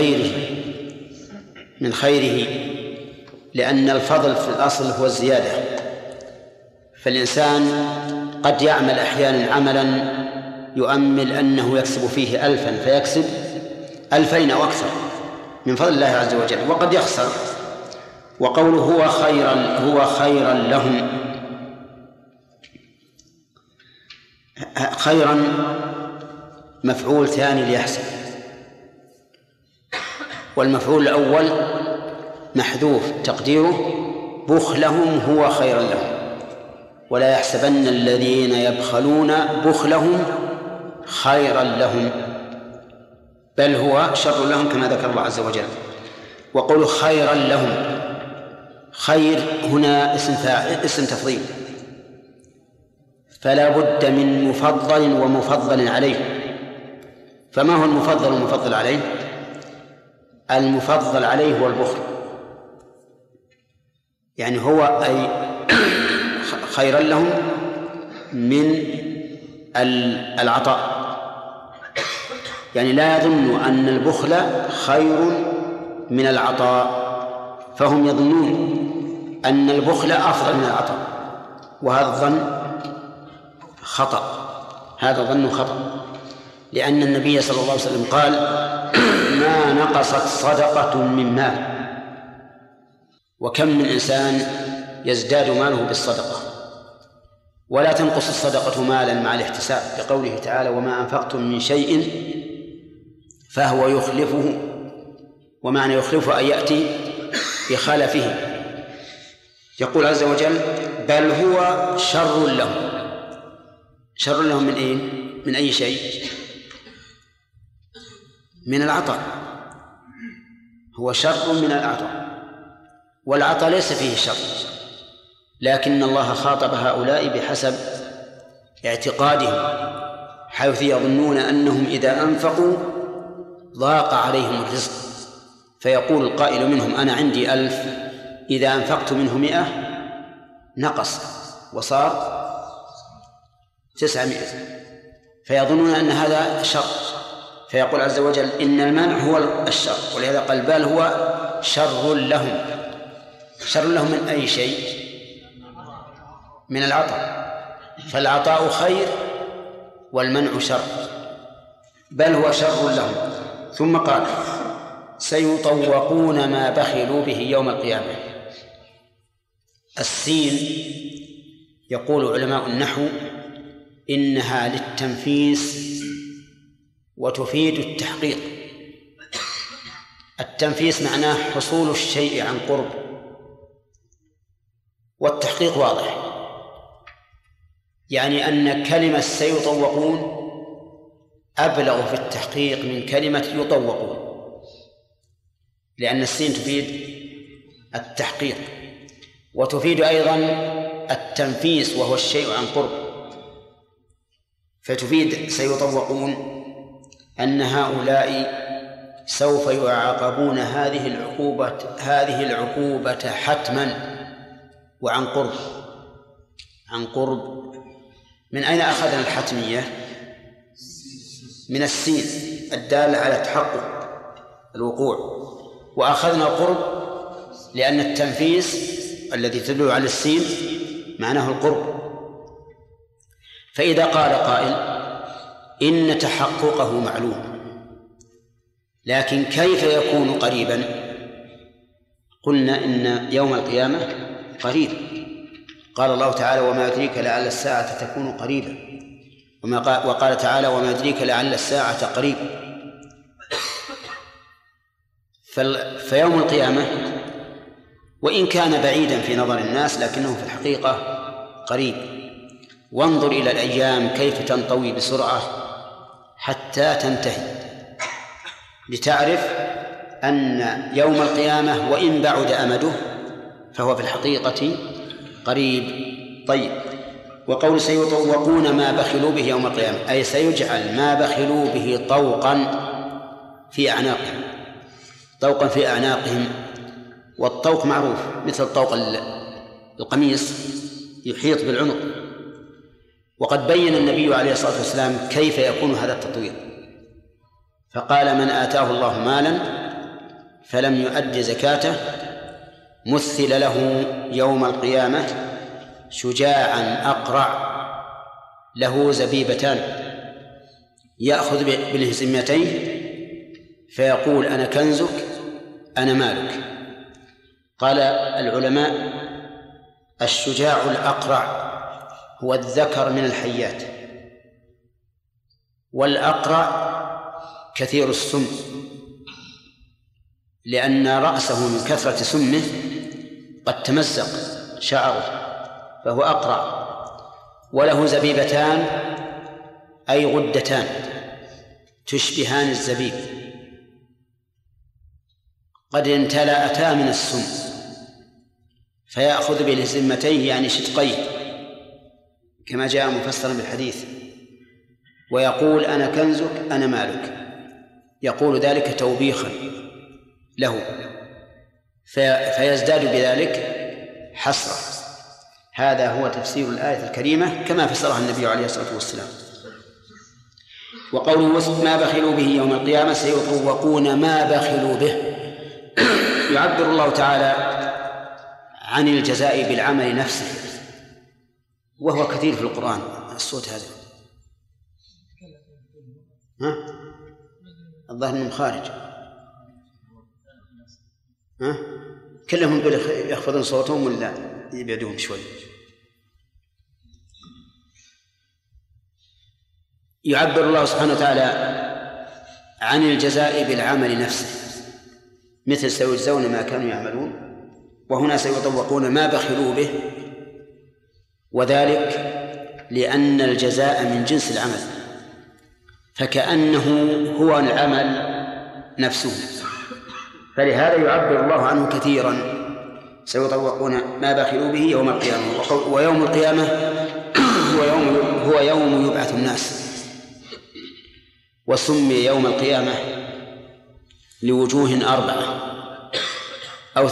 من خيره، لأن الفضل في الأصل هو الزيادة. فالإنسان قد يعمل أحيانا عملا يؤمل أنه يكسب فيه 1000 فيكسب 2000 أو أكثر من فضل الله عز وجل، وقد يخسر. وقوله هو خيرا لهم، خيرا مفعول ثاني ليحسب، والمفعول الأول محذوف تقديره بخلهم هو خيرا لهم. ولا يحسبن الذين يبخلون بخلهم خيرا لهم، بل هو شر لهم كما ذكر الله عز وجل. وقول خيرا لهم، خير هنا اسم تفضيل، فلا بد من مفضل ومفضل عليه. فما هو المفضل والمفضل عليه؟ المفضل عليه هو البخل، يعني هو أي خيرا لهم من العطاء، يعني لا يظن أن البخل خير من العطاء، فهم يظنون أن البخل أفضل من العطاء، وهذا الظن خطأ، هذا ظن خطأ، لأن النبي صلى الله عليه وسلم قال: ما نقصت صدقة من مال. وكم من إنسان يزداد ماله بالصدقة، ولا تنقص الصدقة مالا مع الاحتساب، بقوله تعالى: وما أنفقتم من شيء فهو يخلفه. ومعنى يخلفه أن يأتي بخلفه. يقول عز وجل: بل هو شر لهم. شر لهم من أي شيء؟ من العطاء، هو شر من العطاء، والعطاء ليس فيه شر، لكن الله خاطب هؤلاء بحسب اعتقادهم، حيث يظنون أنهم إذا أنفقوا ضاق عليهم الرزق، فيقول القائل منهم أنا عندي 1000، إذا أنفقت منه 100 نقص وصار 900، فيظنون أن هذا شر، فيقول عز وجل إن المنع هو الشر، ولهذا قال بل هو شر لهم. شر لهم من أي شيء؟ من العطاء، فالعطاء خير والمنع شر، بل هو شر لهم. ثم قال سيطوقون ما بخلوا به يوم القيامة. السين يقول علماء النحو إنها للتنفيس وتفيد التحقيق. التنفيس معناه حصول الشيء عن قرب، والتحقيق واضح، يعني أن كلمة سيطوقون أبلغ في التحقيق من كلمة يطوقون، لأن السين تفيد التحقيق وتفيد أيضا التنفيس وهو الشيء عن قرب، فتفيد سيطوقون أن هؤلاء سوف يعاقبون هذه العقوبة حتما وعن قرب. عن قرب من أين أخذنا الحتمية؟ من السين الدالة على تحقق الوقوع، وأخذنا القرب لأن التنفيس الذي تدل على السين معناه القرب. فإذا قال قائل إن تحققه معلوم، لكن كيف يكون قريبا؟ قلنا إن يوم القيامة قريب، قال الله تعالى وما يدريك لعل الساعة تكون قريبا، وقال تعالى وما يدريك لعل الساعة قريب. فيوم القيامة وإن كان بعيدا في نظر الناس لكنه في الحقيقة قريب. وانظر إلى الأيام كيف تنطوي بسرعة حتى تنتهي، لتعرف أن يوم القيامة وإن بعد أمده فهو في الحقيقة قريب. طيب، وقول سيطوقون ما بخلوا به يوم القيامة أي سيجعل ما بخلوا به طوقا في أعناقهم، طوقا في أعناقهم. والطوق معروف مثل طوق القميص يحيط بالعنق. وقد بين النبي عليه الصلاة والسلام كيف يكون هذا التطوير، فقال من آتاه الله مالا فلم يؤد زكاته مثل له يوم القيامة شجاعا أقرع له زبيبتان يأخذ بالهزيمتين فيقول أنا كنزك أنا مالك. قال العلماء الشجاع الأقرع هو الذكر من الحيات، والأقرع كثير السم، لأن رأسه من كثرة سمه قد تمزق شعره فهو أقرع. وله زبيبتان أي غدتان تشبهان الزبيب قد امتلأتا من السم، فيأخذ بالهزيمتين يعني شدقين كما جاء مفسرا بالحديث، ويقول أنا كنزك أنا مالك، يقول ذلك توبيخا له فيزداد بذلك حسرة. هذا هو تفسير الآية الكريمة كما فسرها النبي عليه الصلاة والسلام. وقوله ما بخلوا به يوم القيامة سيطوقون ما بخلوا به، يعبر الله تعالى عن الجزاء بالعمل نفسه، وهو كثير في القرآن الصوت هذا. ها؟ الظاهر انهم خارج. ها؟ كلهم يخفضون صوتهم ولا يبعدوهم شوي؟ يعبر الله سبحانه وتعالى عن الجزاء بالعمل نفسه، مثل سيجزون ما كانوا يعملون، وهنا سيطوقون ما بخلوا به، وذلك لأن الجزاء من جنس العمل، فكأنه هو العمل نفسه. فلهذا يعبر الله عنه كثيرا: سيطوقون ما بخلوا به يوم القيامة. ويوم القيامة هو يوم يبعث الناس. وسمي يوم القيامة لوجوه 4 أو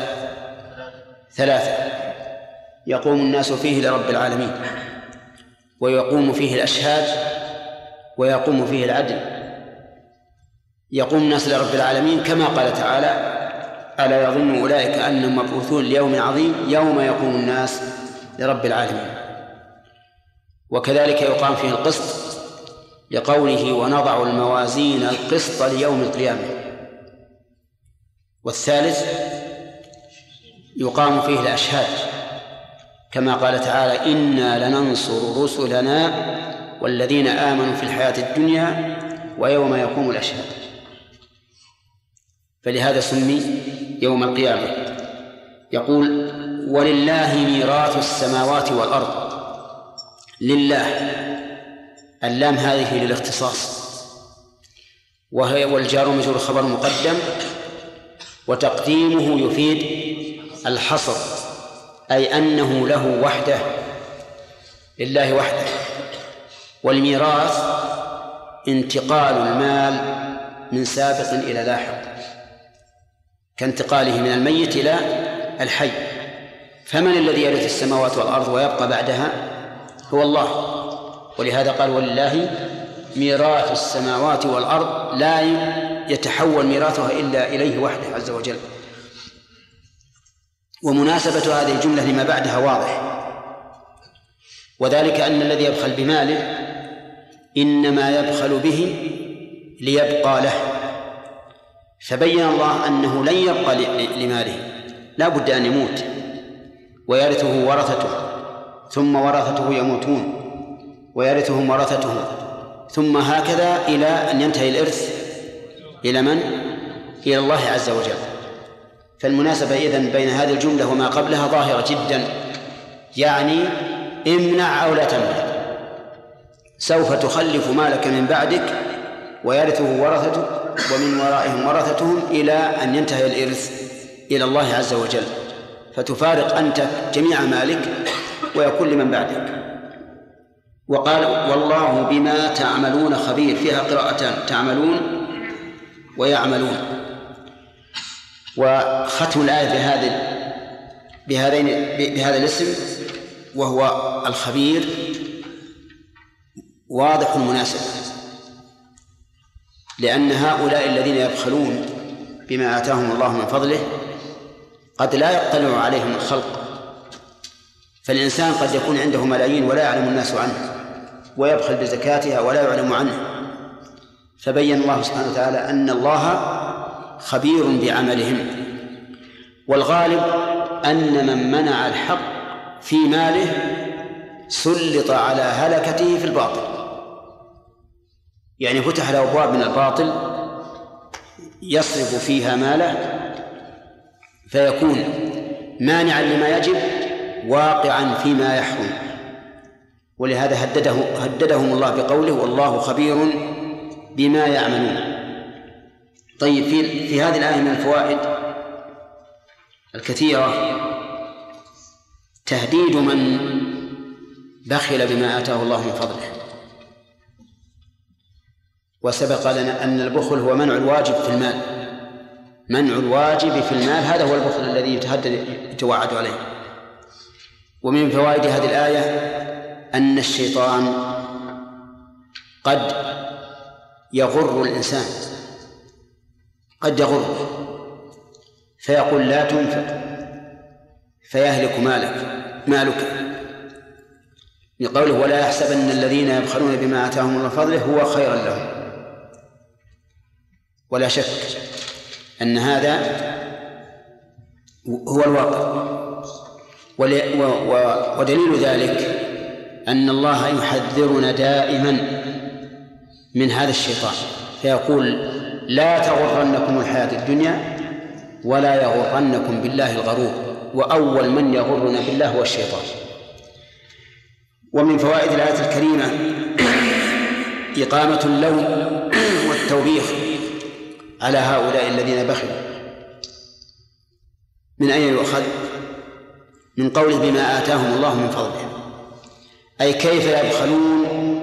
3 يقوم الناس فيه لرب العالمين، ويقوم فيه الأشهاد، ويقوم فيه العدل. يقوم الناس لرب العالمين كما قال تعالى: ألا يظن أولئك أنهم مبعوثون ليوم عظيم يوم يقوم الناس لرب العالمين. وكذلك يقام فيه القسط لقوله: ونضع الموازين القسط ليوم القيامة. والثالث يقام فيه الأشهاد كما قال تعالى: إنا لننصر رسلنا والذين آمنوا في الحياة الدنيا ويوم يقوم الأشهاد. فلهذا سمي يوم القيامة. يقول: ولله ميراث السماوات والأرض. لله، اللام هذه للاختصاص، والجار والمجرور خبر مقدم، وتقديمه يفيد الحصر، أي أنه له وحده، لله وحده. والميراث انتقال المال من سابق إلى لاحق، كانتقاله من الميت إلى الحي. فمن الذي يرث السماوات والأرض ويبقى بعدها؟ هو الله. ولهذا قال: ولله ميراث السماوات والأرض، لا يتحول ميراثها إلا إليه وحده عز وجل. ومناسبة هذه الجملة لما بعدها واضح، وذلك أن الذي يبخل بماله إنما يبخل به ليبقى له. فبين الله أنه لن يبقى لماله، لا بد أن يموت ويرثه ورثته، ثم ورثته يموتون ويرثهم ورثته، ثم هكذا إلى أن ينتهي الإرث إلى من؟ إلى الله عز وجل. فالمناسبة إذن بين هذه الجملة وما قبلها ظاهرة جدا، يعني امنع أو لا تمنع، سوف تخلف مالك من بعدك ويرثه ورثته ومن ورائهم ورثتهم إلى أن ينتهي الإرث إلى الله عز وجل، فتفارق أنت جميع مالك ويكون لمن بعدك. وقال: والله بما تعملون خبير. فيها قراءتان: تعملون ويعملون. وختم الآية بهذا الاسم وهو الخبير واضح مناسب، لأن هؤلاء الذين يبخلون بما آتاهم الله من فضله قد لا يطلع عليهم الخلق. فالإنسان قد يكون عنده ملايين ولا يعلم الناس عنه، ويبخل بزكاتها ولا يعلم عنه. فبين الله سبحانه وتعالى أن الله خبير بعملهم. والغالب أن من منع الحق في ماله سلط على هلكته في الباطل، يعني فتح له أبواب من الباطل يصرف فيها ماله فيكون مانعا لما يجب واقعا فيما يحرم. ولهذا هددهم الله بقوله: والله خبير بما يعملون. طيب، في هذه الآية من الفوائد الكثيرة تهديد من بخل بما آتاه الله من فضله. وسبق لنا أن البخل هو منع الواجب في المال، منع الواجب في المال، هذا هو البخل الذي يتوعد عليه. ومن فوائد هذه الآية أن الشيطان قد يغر الإنسان، قد يغره فيقول: لا تنفق فيهلك مالك، لقوله: ولا يحسبن الذين يبخلون بما آتاهم الله من فضله هو خيرا لهم. ولا شك أن هذا هو الواقع. ودليل ذلك أن الله يحذرنا دائما من هذا الشيطان، فيقول: لا تغرنكم الحياة الدنيا ولا يغرنكم بالله الغرور، وأول من يغرنا بالله هو الشيطان. ومن فوائد الآية الكريمة إقامة اللوم والتوبيخ على هؤلاء الذين بخلوا من أين يؤخذ؟ من قوله بما آتاهم الله من فضله، أي كيف يبخلون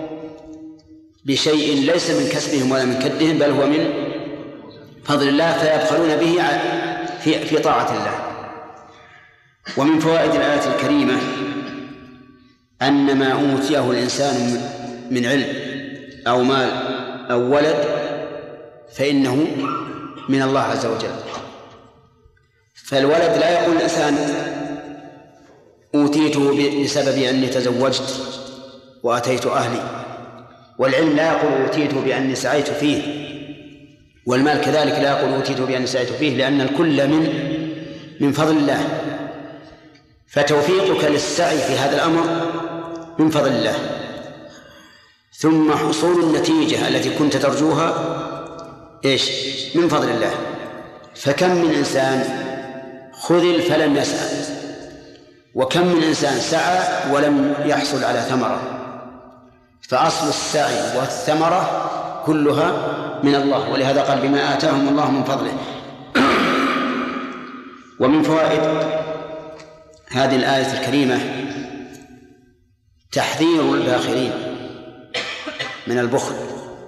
بشيء ليس من كسبهم ولا من كدهم بل هو من فضل الله، فيبخلون به في طاعة الله. ومن فوائد الآية الكريمة أن ما أوتيه الإنسان من علم أو مال أو ولد فإنه من الله عز وجل. فالولد لا يقول الإنسان أوتيته بسبب أني تزوجت وأتيت أهلي، والعلم لا يقول أوتيته بأني سعيت فيه، والمال كذلك لا يقول أوتيته بأني سعيت فيه، لأن الكل من فضل الله. فتوفيقك للسعي في هذا الأمر من فضل الله، ثم حصول النتيجة التي كنت ترجوها من فضل الله. فكم من إنسان خذل فلم يسعى، وكم من إنسان سعى ولم يحصل على ثمرة. فأصل السعي والثمرة كلها من الله، ولهذا قال بما آتاهم الله من فضله. ومن فوائد هذه الآية الكريمة تحذير الباخلين من البخل،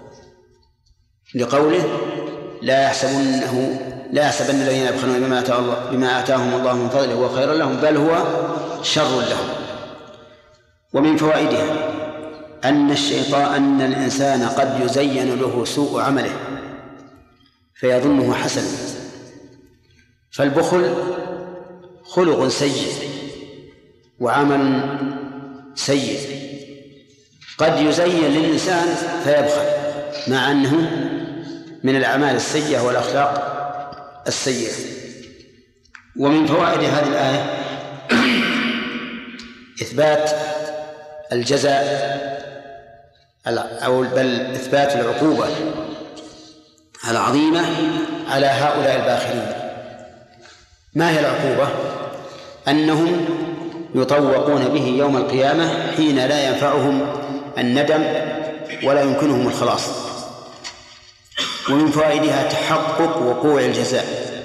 لقوله لا يحسبن الذين يبخلون بما آتاهم الله من فضله هو خير لهم بل هو شر لهم. ومن فوائدها أن الإنسان قد يزين له سوء عمله فيظنه حسنا، فالبخل خلق سيء وعمل سيء، قد يزين للإنسان فيبخل مع أنه من الأعمال السيئة والأخلاق السيئة. ومن فوائد هذه الآية إثبات الجزاء أو بل إثبات العقوبة العظيمة على هؤلاء الباخلين. ما هي العقوبة؟ أنهم يطوقون به يوم القيامة حين لا ينفعهم الندم ولا يمكنهم الخلاص. ومن فوائدها تحقق وقوع الجزاء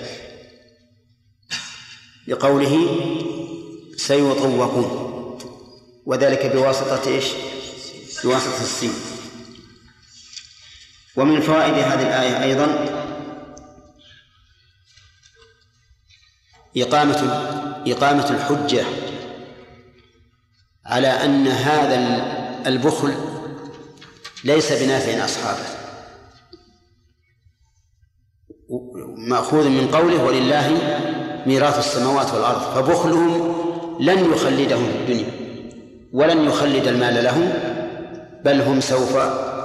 لقوله سيطوقون، وذلك بواسطة بواسطة السين. ومن فوائد هذه الآية أيضا إقامة الحجة على أن هذا البخل ليس بنافع أصحابه، مأخوذ من قوله ولله ميراث السماوات والأرض، فبخلهم لن يخلدهم في الدنيا ولن يخلد المال لهم، بل هم سوف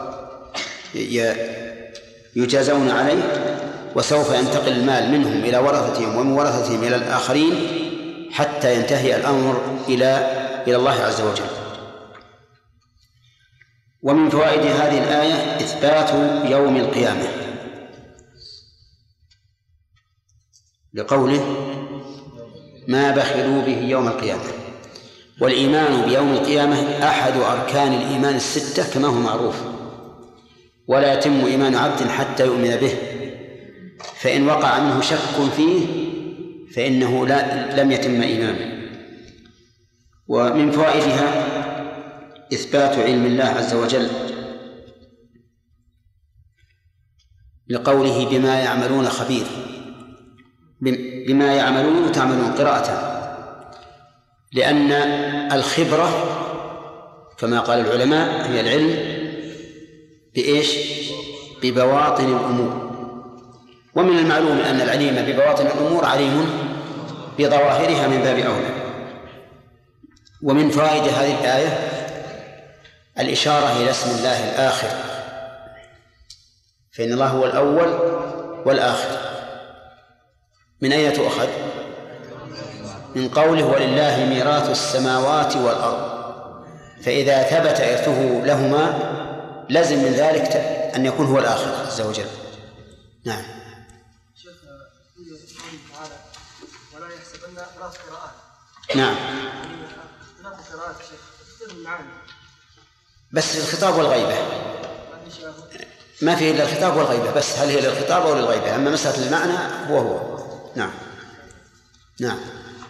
يجازون عليه، وسوف ينتقل المال منهم إلى ورثتهم ومن ورثتهم إلى الآخرين حتى ينتهي الأمر إلى الله عز وجل. ومن فوائد هذه الآية إثبات يوم القيامة لقوله ما بخلوا به يوم القيامة. والإيمان بيوم القيامة أحد أركان الإيمان الستة كما هو معروف، ولا يتم إيمان عبد حتى يؤمن به، فإن وقع منه شك فيه فإنه لم يتم إيمانه. ومن فوائدها إثبات علم الله عز وجل لقوله بما يعملون خبير، بما يعملون وتعملون قراءة، لأن الخبرة كما قال العلماء هي العلم ببواطن الأمور، ومن المعلوم أن العليم ببواطن الأمور عليم بظواهرها من باب أولى. ومن فوائد هذه الآية الإشارة إلى اسم الله الآخر، فإن الله هو الأول والآخر. من أين تؤخذ؟ من قوله ولله ميراث السماوات والأرض، فإذا ثبت إرثه لهما لازم من ذلك أن يكون هو الآخر عز وجل. نعم. شيخ قوله تعالى ولا يحسبن ثلاث قراءات. نعم. ثلاث قراءات شيخ تفهم معاني. بس الخطاب والغيبة. ما فيه إلا الخطاب والغيبة بس، هل هي للخطاب أو للغيبة؟ أما مسألة المعنى هو نعم. نعم.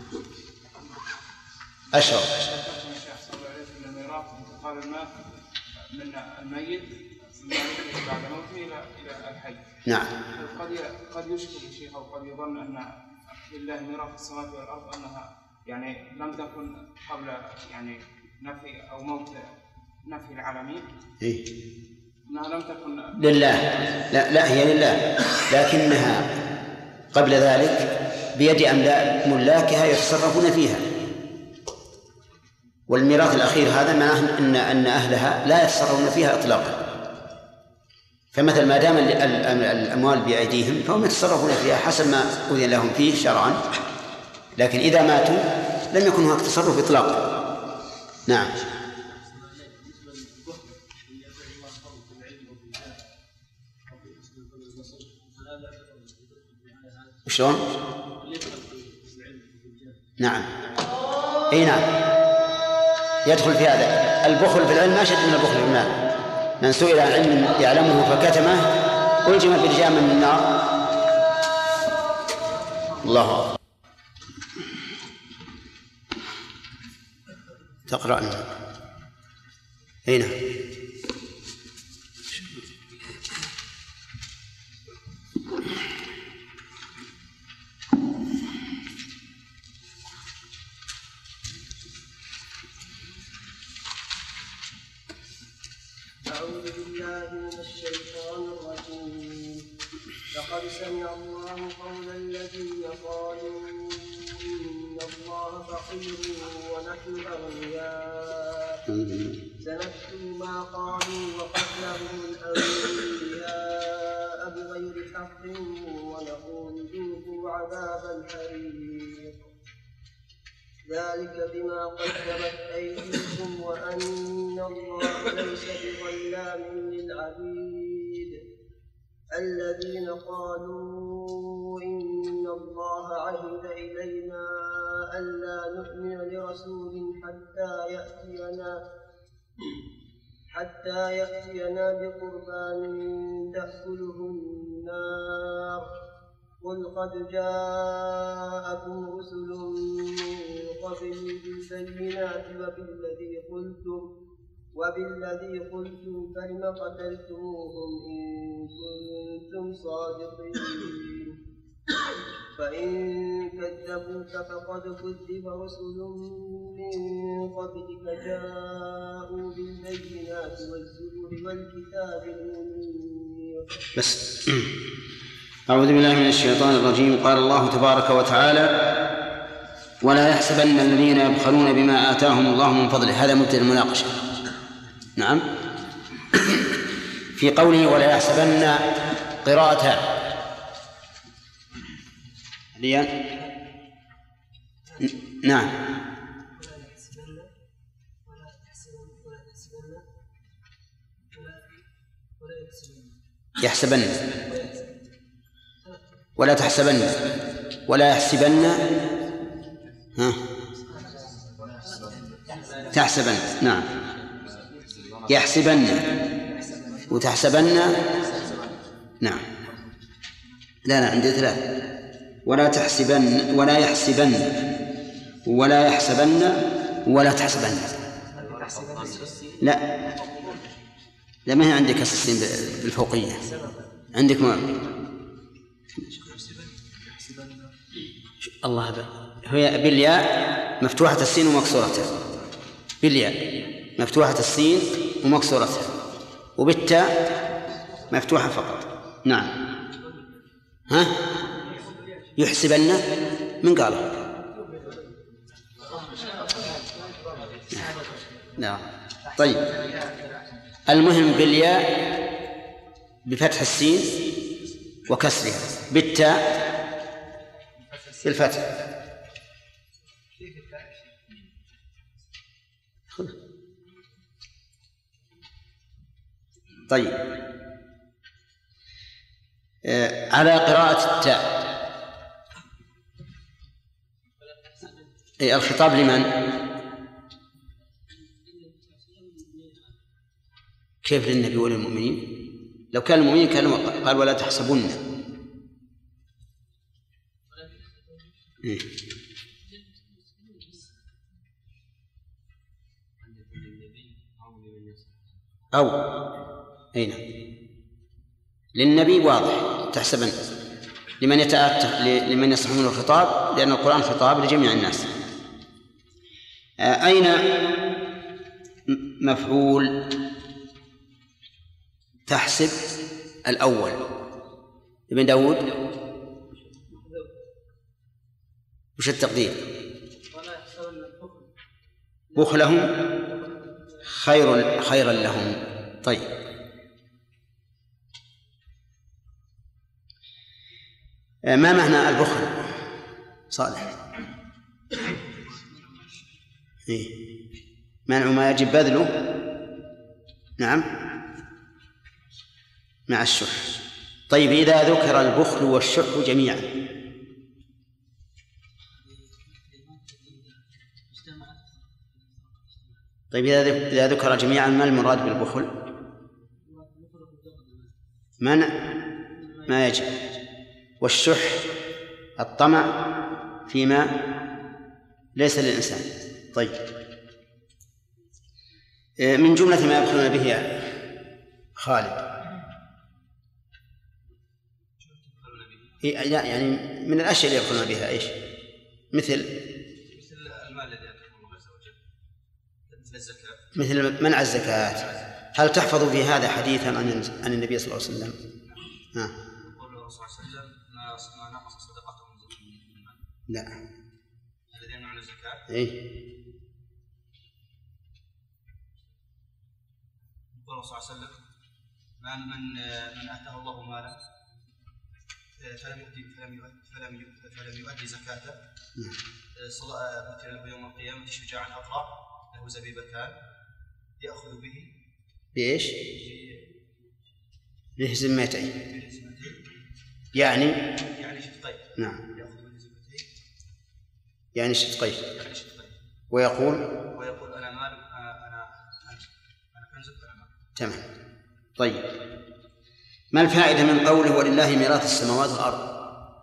أشرف. الميراث انتقال الماء من الميت بعد موته إلى الحي. نعم. قد يشكل الشيخ أو قد يظن أن لله ميراث السماوات والأرض أنها يعني لم تكن قبل يعني نفي أو موت نفي العالمين. إيه؟ أنها لم تكن لله. لا هي لله، لكنها قبل ذلك بيد ملاكها يتصرفون فيها. والميراث الأخير هذا معناه أن أهلها لا يتصرفون فيها إطلاقا. فمثل ما دام الأموال بأيديهم فهم يتصرفون فيها حسب ما أذن لهم فيه شرعا، لكن إذا ماتوا لم يكن هناك تصرف إطلاقا. نعم. شلون؟ نعم. أي نعم، يدخل في هذا. البخل في العلم أشد من البخل في المال. من سئل عن علم يعلمه فكتمه ألجم بلجام من النار. الله أكبر. تقرأ لنا. أين؟ أعوذ بالله من الشيطان الرجيم. لقد سمع الله قول الذين قالوا إن الله فقير ونحن أغنياء سنكتب ما قالوا وقتلهم الأنبياء بغير حق ونقول ذوقوا عذاب الحريق ذلك بما قدمت أيديكم وأن الله ليس بظلام للعبيد الذين قالوا إن الله عهد إلينا ألا نؤمن لرسول حتى يأتينا بقربان تأكله النار قل قد جاءكم رسل من قبلي بالبينات وبالذي قلتم فلم قتلتموهم إن كنتم صادقين فإن كذبوك فقد كذب رسل من قبلك جاءوا بالبينات والزبر والكتاب المنير. بس أعوذ بالله من الشيطان الرجيم. قال الله تبارك وتعالى: ولا يحسبن الذين يبخلون بما آتاهم الله من فضله. هذا مبتدأ المناقشة. نعم. في قوله ولا يحسبن قراءتان. نعم. يحسبن ولا تحسبن ولا يحسبن تحسبن. نعم. يحسبن وتحسبن. نعم. لا عندي ثلاث. ولا تحسبن ولا يحسبن ولا يحسبن ولا تحسبن. لا ما هي عندك السين بالفوقية، عندك ما الله هي بالياء مفتوحة السين ومكسورتها. بالياء مفتوحة السين ومكسورتها، وبالتاء مفتوحة فقط. نعم. يحسبن من قاله؟ نعم. طيب، المهم بالياء بفتح السين وكسرها، بالتاء بالفتح. طيب، على قراءة التاء الخطاب لمن؟ كيف للنبي وللمؤمنين؟ لو كان المؤمنين كان قال ولا تحسبن. أو أين للنبي واضح تحسبن، لمن لمن يصحون الخطاب، لأن القرآن خطاب لجميع الناس. أين مفعول تحسب الأول ابن داود؟ وش التقدير؟ بخلهم خيرا لهم. طيب ما معنى البخل صالح؟ منع ما يجب بذله، نعم، مع الشح. طيب إذا ذكر البخل والشح جميعا، طيب إذا ذكر جميعا ما المراد بالبخل؟ منع ما يجب، والشح الطمع فيما ليس للإنسان. طيب من جملة ما يبخلون به يا خالد، يعني من الأشياء اللي يبخلون بها إيش؟ مثل المال الذي أعطاه الله عز وجل، مثل الزكاة، مثل منع الزكاة. هل تحفظ في هذا حديثا عن النبي صلى الله عليه وسلم؟ يقول الرسول صلى الله عليه وسلم ما نقص صدقته من المال. لا، الذي يمنع عن الزكاة. يقول الرسول صلى الله عليه وسلم من آتاه الله مالا فلم يؤدي زكاته مثل له يوم القيامة شجاعا أطرع له زبيبتان يأخذ به بإيش؟ بهزمتين، يعني شدقين. نعم، يأخذ بهزمتين يعني شدقين. ويقول أنا مال، أنا كنز، أنا مال. تمام. طيب ما الفائدة من قوله ولله ميراث السماوات والأرض؟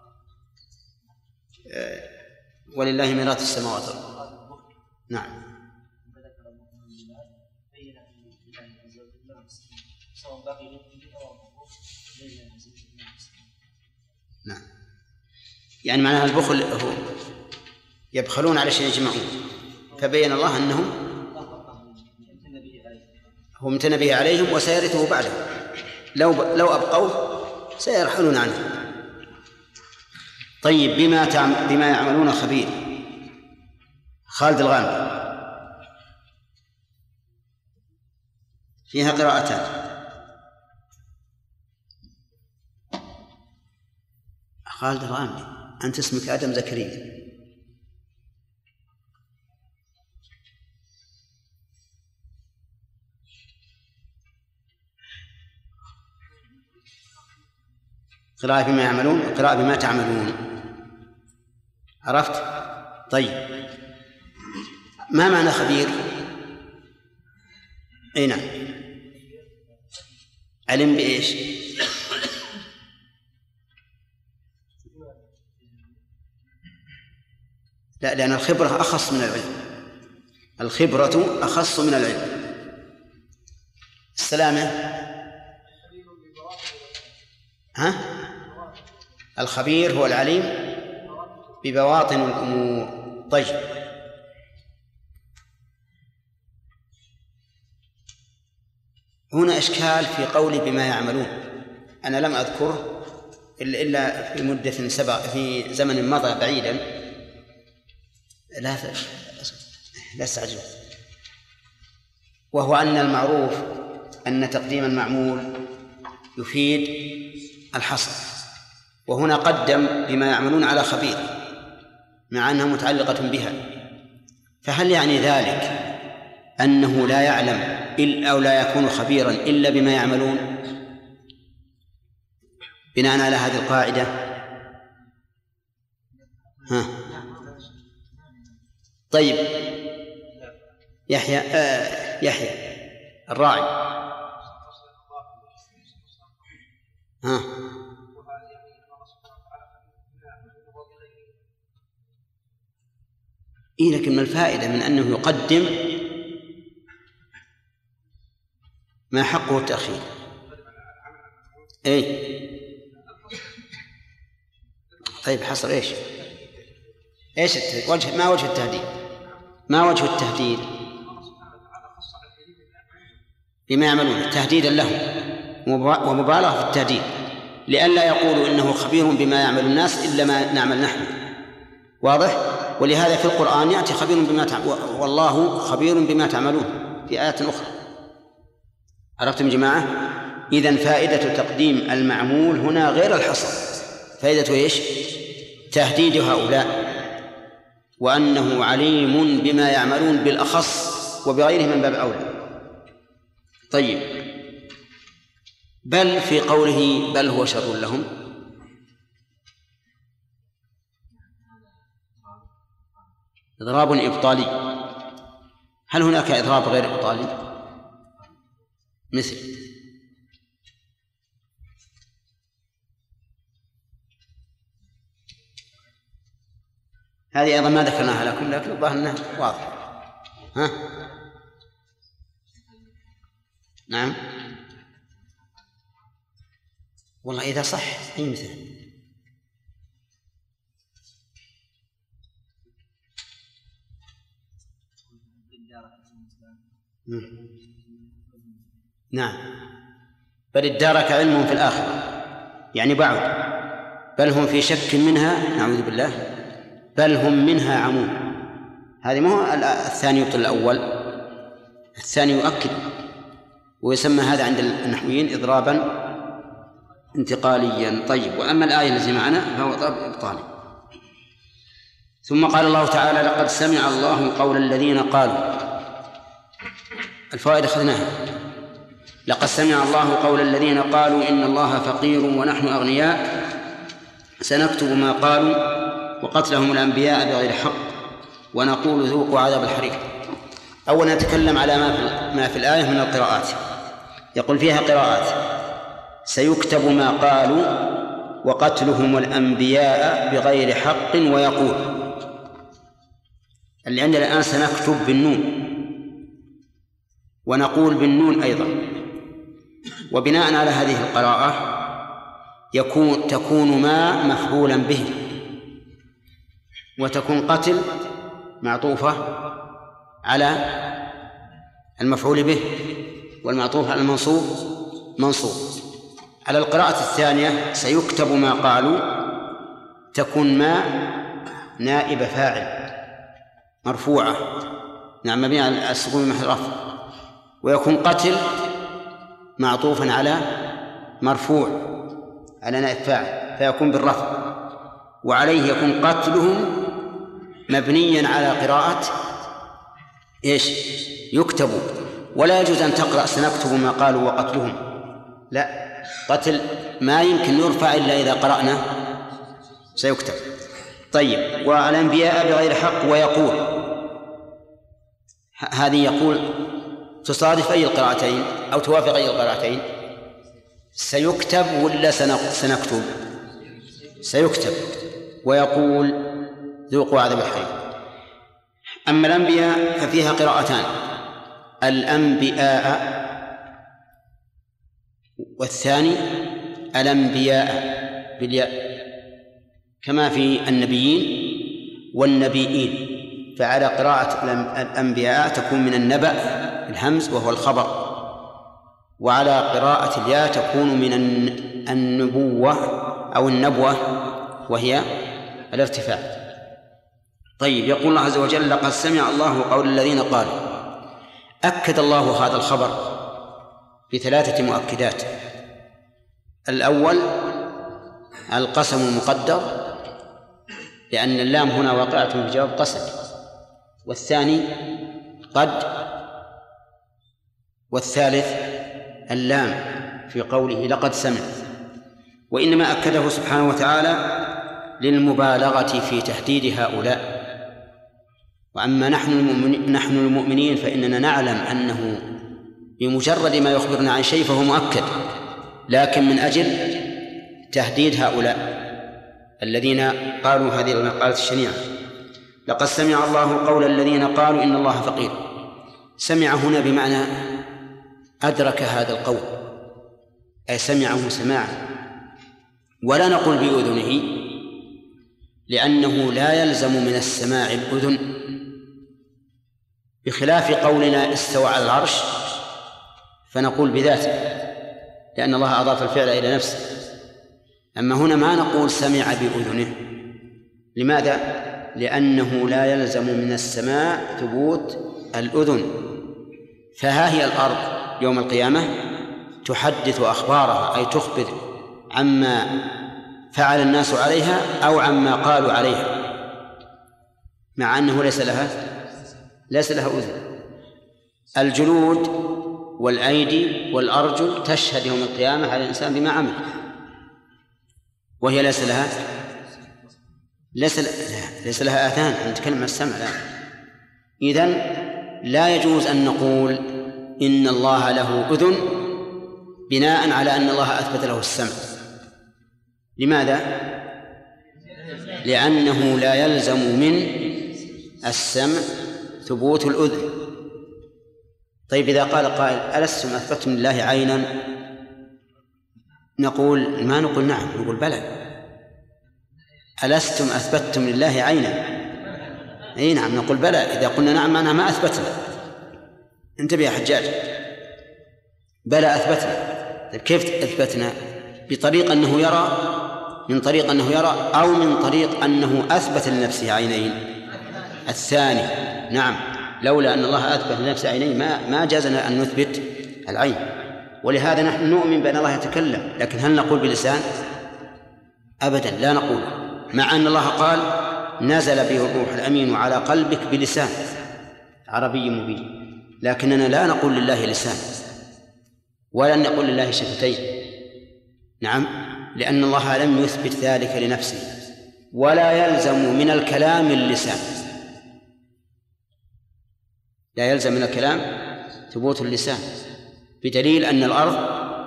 ولله ميراث السماوات والأرض، نعم. نعم، يعني معناها البخل هو يبخلون على شيء يجمعون، فبين الله أنهم هو امتن به عليهم وسيرثه بعده، لو أبقوه سيرحلون عنه. طيب بما يعملون خبير. خالد الغامدي فيها قراءتان. خالد الغامدي أنت اسمك آدم زكريا. قراءة بما يعملون وقراءة بما تعملون، عرفت؟ طيب ما معنى خبير؟ أي نعم، علم بإيش؟ لا، لأن الخبرة أخص من العلم، الخبرة أخص من العلم. السلامة الخبير هو العليم ببواطن الأمور. طيب هنا إشكال في قولي بما يعملون، أنا لم أذكره إلا في مدة في زمن مضى بعيدا، لا استعجلوا، وهو أن المعروف أن تقديم المعمول يفيد الحصر، وهنا قدم بما يعملون على خبير مع أنها متعلقة بها، فهل يعني ذلك أنه لا يعلم أو لا يكون خبيرا إلا بما يعملون بناء على هذه القاعدة؟ طيب يحيى الراعي ها. إيه لكن ما الفائدة من أنه يقدم ما حقه التأخير؟ إيه طيب حصل إيش وجه ما وجه التهديد؟ ما وجه التهديد بما يعملون تهديدا لهم ومبالغة في التهديد لئلا يقولوا إنه خبير بما يعمل الناس إلا ما نعمل نحن. واضح؟ ولهذا في القرآن يأتي خبير بما والله خبير بما تعملون في آيات أخرى. عرفتم جماعة؟ إذن فائدة تقديم المعمول هنا غير الحصر، فائدة إيش؟ تهديد هؤلاء وأنه عليم بما يعملون بالأخص وبغيره من باب أولى. طيب بل في قوله بل هو شر لهم إضراب إبطالي. هل هناك إضراب غير إبطالي؟ مثل هذه أيضا ما ذكرناها لكم لكن الظاهر أنها واضح. ها؟ نعم والله إذا صح أي مثل نعم بل ادارك علمهم في الآخرة يعني بعد بل هم في شك منها نعوذ بالله بل هم منها عمون. هذه ما هو الثاني يبطل الأول، الثاني يؤكد ويسمى هذا عند النحويين إضرابا انتقاليا. طيب وأما الآية التي معنا فهو إضراب إبطالي. ثم قال الله تعالى لقد سمع الله قول الذين قالوا. الفوائد أخذناها. لقد سمع الله قول الذين قالوا إن الله فقير ونحن أغنياء سنكتب ما قالوا وقتلهم الأنبياء بغير حق ونقول ذوقوا عذاب الحريق. أولا نتكلم على ما في الآية من القراءات. يقول فيها قراءات سيكتب ما قالوا وقتلهم الأنبياء بغير حق ويقول. اللي عندنا الآن سنكتب بالنون ونقول بالنون أيضا. وبناء على هذه القراءة تكون ما مفعولا به وتكون قتل معطوفة على المفعول به والمعطوف على المنصوب منصوب. على القراءة الثانية سيكتب ما قالوا تكون ما نائب فاعل مرفوعة نعم مبني على السكون محل رفع ويكون قتل معطوفا على مرفوع على نائب فاعل فيكون بالرفع وعليه يكون قتلهم مبنيا على قراءة إيش يكتب. ولا يجوز أن تقرأ سنكتب ما قالوا وقتلهم لا قتل ما يمكن يرفع إلا إذا قرأنا سيكتب. طيب والأنبياء بغير حق ويقول هذه يقول تصادف أي القراءتين أو توافق أي القراءتين سيكتب ولا سنكتب سيكتب ويقول ذوقوا عذاب الحريق. أما الأنبياء ففيها قراءتان الأنبياء والثاني الأنبياء بالياء كما في النبيين والنبيين. فعلى قراءة الأنبياء تكون من النبأ الهمز وهو الخبر وعلى قراءة الياء تكون من النبوة أو النبوة وهي الارتفاع. طيب يقول الله عز وجل لقد سمع الله قول الذين قالوا. أكد الله هذا الخبر بثلاثة مؤكدات. الأول القسم المقدر لأن اللام هنا واقعة بجواب قسم. والثاني قد. والثالث اللام في قوله لقد سمع. وإنما أكده سبحانه وتعالى للمبالغة في تهديد هؤلاء. وأما نحن المؤمنين فإننا نعلم أنه بمجرد ما يخبرنا عن شيء فهو مؤكد لكن من أجل تهديد هؤلاء الذين قالوا هذه المقالة الشنيعة. لقد سمع الله قول الذين قالوا إن الله فقير. سمع هنا بمعنى أدرك هذا القول، أي سمعه سماعا، ولا نقول بأذنه، لأنه لا يلزم من السماع الأذن، بخلاف قولنا استوى على العرش فنقول بذاته، لأن الله أضاف الفعل إلى نفسه. أما هنا ما نقول سمع بأذنه. لماذا؟ لأنه لا يلزم من السماع ثبوت الأذن. فها هي الأرض يوم القيامة تحدث أخبارها، أي تخبر عما فعل الناس عليها أو عما قالوا عليها، مع أنه ليس لها أذن. الجلود والأيدي والأرجل تشهد يوم القيامة على الإنسان بما عمل، وهي ليس لها آذان. نتكلم عن السمع الآن. إذن لا يجوز أن نقول إن الله له أذن بناء على أن الله أثبت له السمع. لماذا؟ لأنه لا يلزم من السمع ثبوت الأذن. طيب إذا قال قائل ألستم أثبتم لله عينا؟ نقول ما نقول نعم، نقول بلى. ألستم أثبتتم لله عينا؟ أي نعم، نقول بلى. إذا قلنا نعم معناها ما أثبتنا. انتبه يا حجاج، بلى أثبتنا. طيب كيف أثبتنا؟ بطريق أنه يرى، من طريق أنه يرى، أو من طريق أنه أثبت لنفسه عينين. الثاني نعم، لولا أن الله أثبت لنفسه عينين ما جازنا أن نثبت العين. ولهذا نحن نؤمن بأن الله يتكلم، لكن هل نقول بلسان؟ أبدا لا نقول، مع أن الله قال نزل به الروح الأمين على قلبك بلسان عربي مبين، لكننا لا نقول لله لسان ولا نقول لله شفتين. نعم، لأن الله لم يثبت ذلك لنفسه، ولا يلزم من الكلام اللسان، لا يلزم من الكلام ثبوت اللسان، بدليل أن الأرض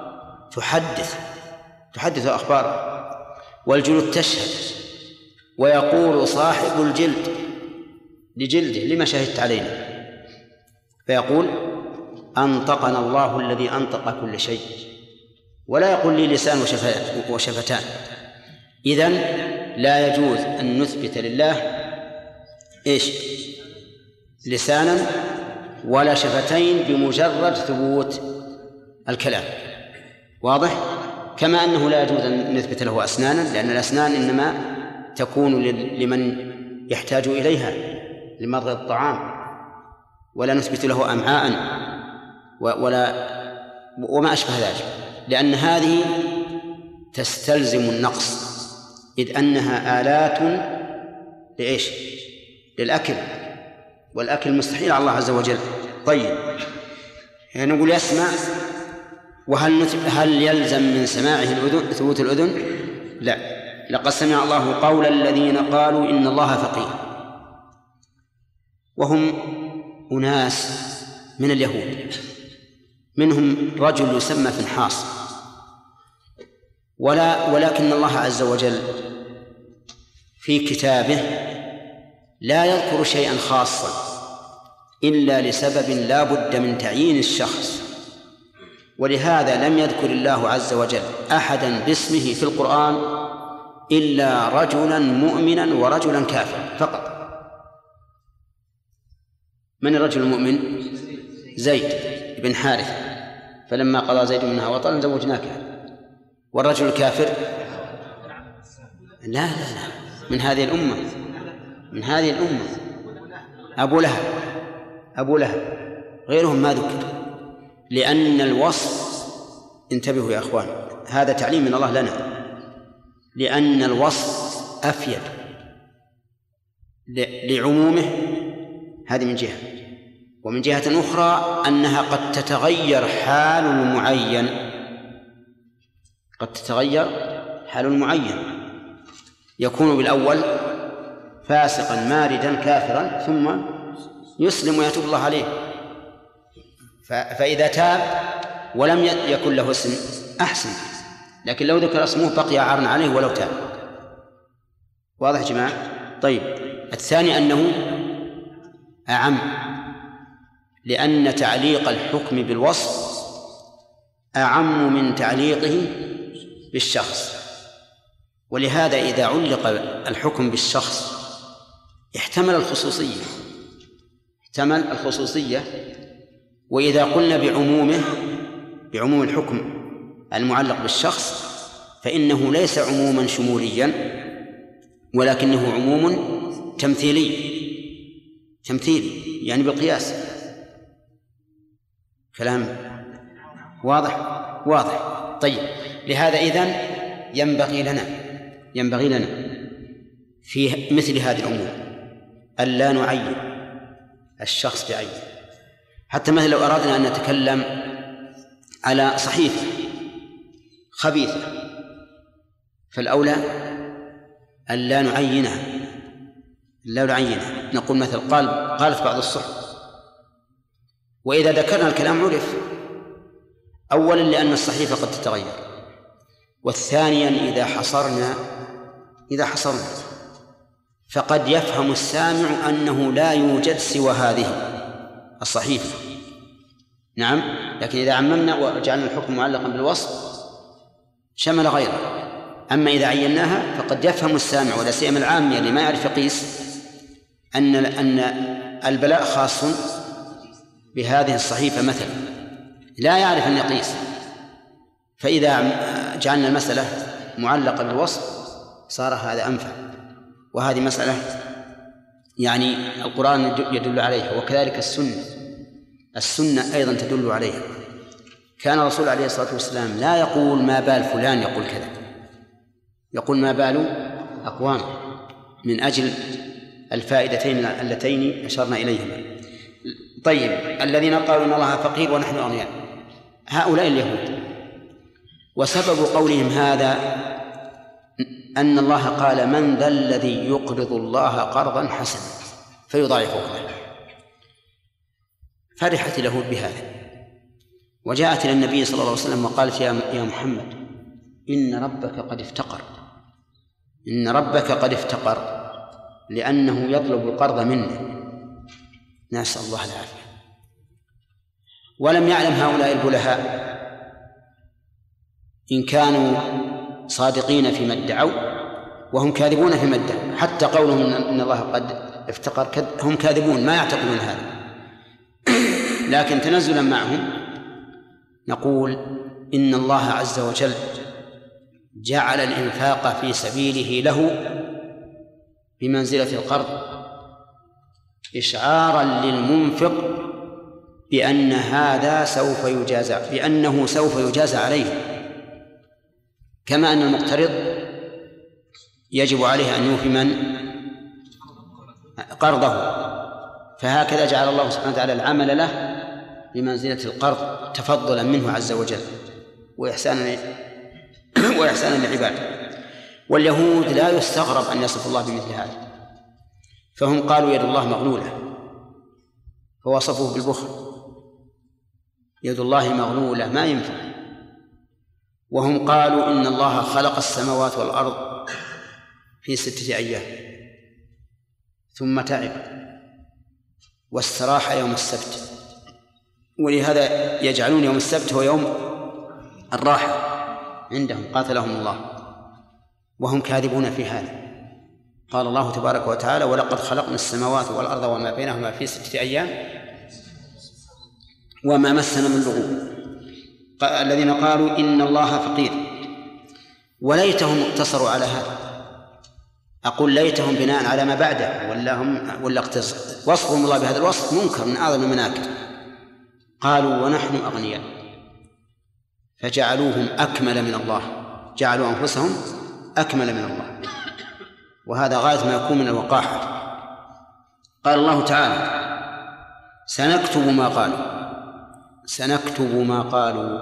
تحدث أخبارها، والجلود تشهد، ويقول صاحب الجلد لجلده لما شهدت علينا؟ فيقول أنطقنا الله الذي أنطق كل شيء، ولا يقول لي لسان وشفتان. إذن لا يجوز أن نثبت لله لسانا ولا شفتين بمجرد ثبوت الكلام. واضح؟ كما أنه لا يجوز أن نثبت له أسنانا، لأن الأسنان إنما تكون لمن يحتاج إليها لمضغ الطعام، ولا نثبت له أمعاء وما أشبه ذلك، لأن هذه تستلزم النقص، إذ أنها آلات للأكل، والأكل مستحيل على الله عز وجل. طيب يعني نقول يسمع، هل يلزم من سماعه الأذن ثبوت الأذن؟ لا. لقد سمع الله قول الذين قالوا إن الله فقير، وهم أناس من اليهود، منهم رجل يسمى فنحاص، ولكن الله عز وجل في كتابه لا يذكر شيئا خاصا إلا لسبب لا بد من تعيين الشخص، ولهذا لم يذكر الله عز وجل أحدا باسمه في القرآن إلا رجلا مؤمنا ورجلا كافرا فقط. من الرجل المؤمن؟ زيد بن حارثة، فلما قضى زيد منها وطرا زوجناكها. والرجل الكافر لا من هذه الأمة أبو لهب غيرهم ما ذكر، لأن الوصف، انتبهوا يا أخوان، هذا تعليم من الله لنا، لأن الوصف أفيد لعمومه، هذه من جهة، ومن جهة أخرى أنها قد تتغير حال المعين، يكون بالأول فاسقا ماردا كافرا ثم يسلم ويتوب الله عليه، فإذا تاب ولم يكن له اسم أحسن، لكن لو ذكر اسمه بقي عارا عليه ولو تاب. واضح يا جماعة؟ طيب، الثاني أنه أعم، لأن تعليق الحكم بالوصف أعم من تعليقه بالشخص، ولهذا إذا علق الحكم بالشخص احتمل الخصوصية، وإذا قلنا بعموم الحكم المعلق بالشخص فإنه ليس عموما شموليا، ولكنه عموم تمثيلي يعني بالقياس. كلام واضح. طيب، لهذا إذن ينبغي لنا في مثل هذه الأمور ألا نعين الشخص بعينه. حتى مثلا لو أردنا أن نتكلم على صحيفة خبيثة فالأولى ألا نعينها، نقول مثل قالت بعض الصحف، وإذا ذكرنا الكلام عرف، أولا لأن الصحيفة قد تتغير، والثانيا إذا حصرنا فقد يفهم السامع أنه لا يوجد سوى هذه الصحيفة. نعم، لكن إذا عممنا وجعلنا الحكم معلقا بالوصف شمل غيره. أما إذا عيناها فقد يفهم السامع، ولا سيما العامي اللي ما يعرف يقيس، أن البلاء خاص بهذه الصحيفة مثلا، لا يعرف أن يقيس. فإذا جعلنا المسألة معلقة بالوصف صار هذا أنفع. وهذه مسألة يعني القرآن يدل عليها، وكذلك السنة أيضا تدل عليها. كان الرسول عليه الصلاة والسلام لا يقول ما بال فلان يقول كذا، يقول ما بال أقوام، من أجل الفائدتين اللتين أشرنا إليهما. طيب، الذين قالوا إن الله فقير ونحن أغنياء، هؤلاء اليهود، وسبب قولهم هذا أن الله قال من ذا الذي يقرض الله قرضا حسنا فيضاعفه له. فرحت اليهود بهذا، وجاءت إلى النبي صلى الله عليه وسلم وقالت يا محمد إن ربك قد افتقر لأنه يطلب القرض منا، نسأل الله العافية. ولم يعلم هؤلاء البلهاء إن كانوا صادقين فيما ادعوا وهم كاذبون فيما ادعوا، حتى قولهم إن الله قد افتقر هم كاذبون، ما يعتقدون هذا. لكن تنزلا معهم نقول إن الله عز وجل جعل الإنفاق في سبيله له بمنزلة القرض إشعارا للمنفق بأن هذا بأنه سوف يجازى عليه، كما أن المقترض يجب عليه أن يوفي من قرضه، فهكذا جعل الله سبحانه وتعالى العمل له بمنزلة القرض تفضلا منه عز وجل وإحسانا لعباده. واليهود لا يستغرب أن يصف الله بمثل هذا، فهم قالوا يد الله مغلولة فوصفوه بالبخل، يد الله مغلولة ما ينفع. وهم قالوا إن الله خلق السماوات والأرض في 6 أيام ثم تعب واستراح يوم السبت، ولهذا يجعلون يوم السبت هو يوم الراحة عندهم قاتلهم الله، وهم كاذبون في هذا. قال الله تبارك وتعالى ولقد خلقنا السماوات والأرض وما بينهما في 6 أيام وما مسنا من لغوب. الذين قالوا إن الله فقير، وليتهم اقتصروا على هذا. أقول ليتهم بناء على ما بعده ولا اقتصر. وصفهم الله بهذا الوصف منكر من أعظم المناكر. قالوا ونحن أغنياء فجعلوهم أكمل من الله، جعلوا أنفسهم أكمل من الله، وهذا غاية ما يكون من الوقاحة. قال الله تعالى سنكتب ما قالوا،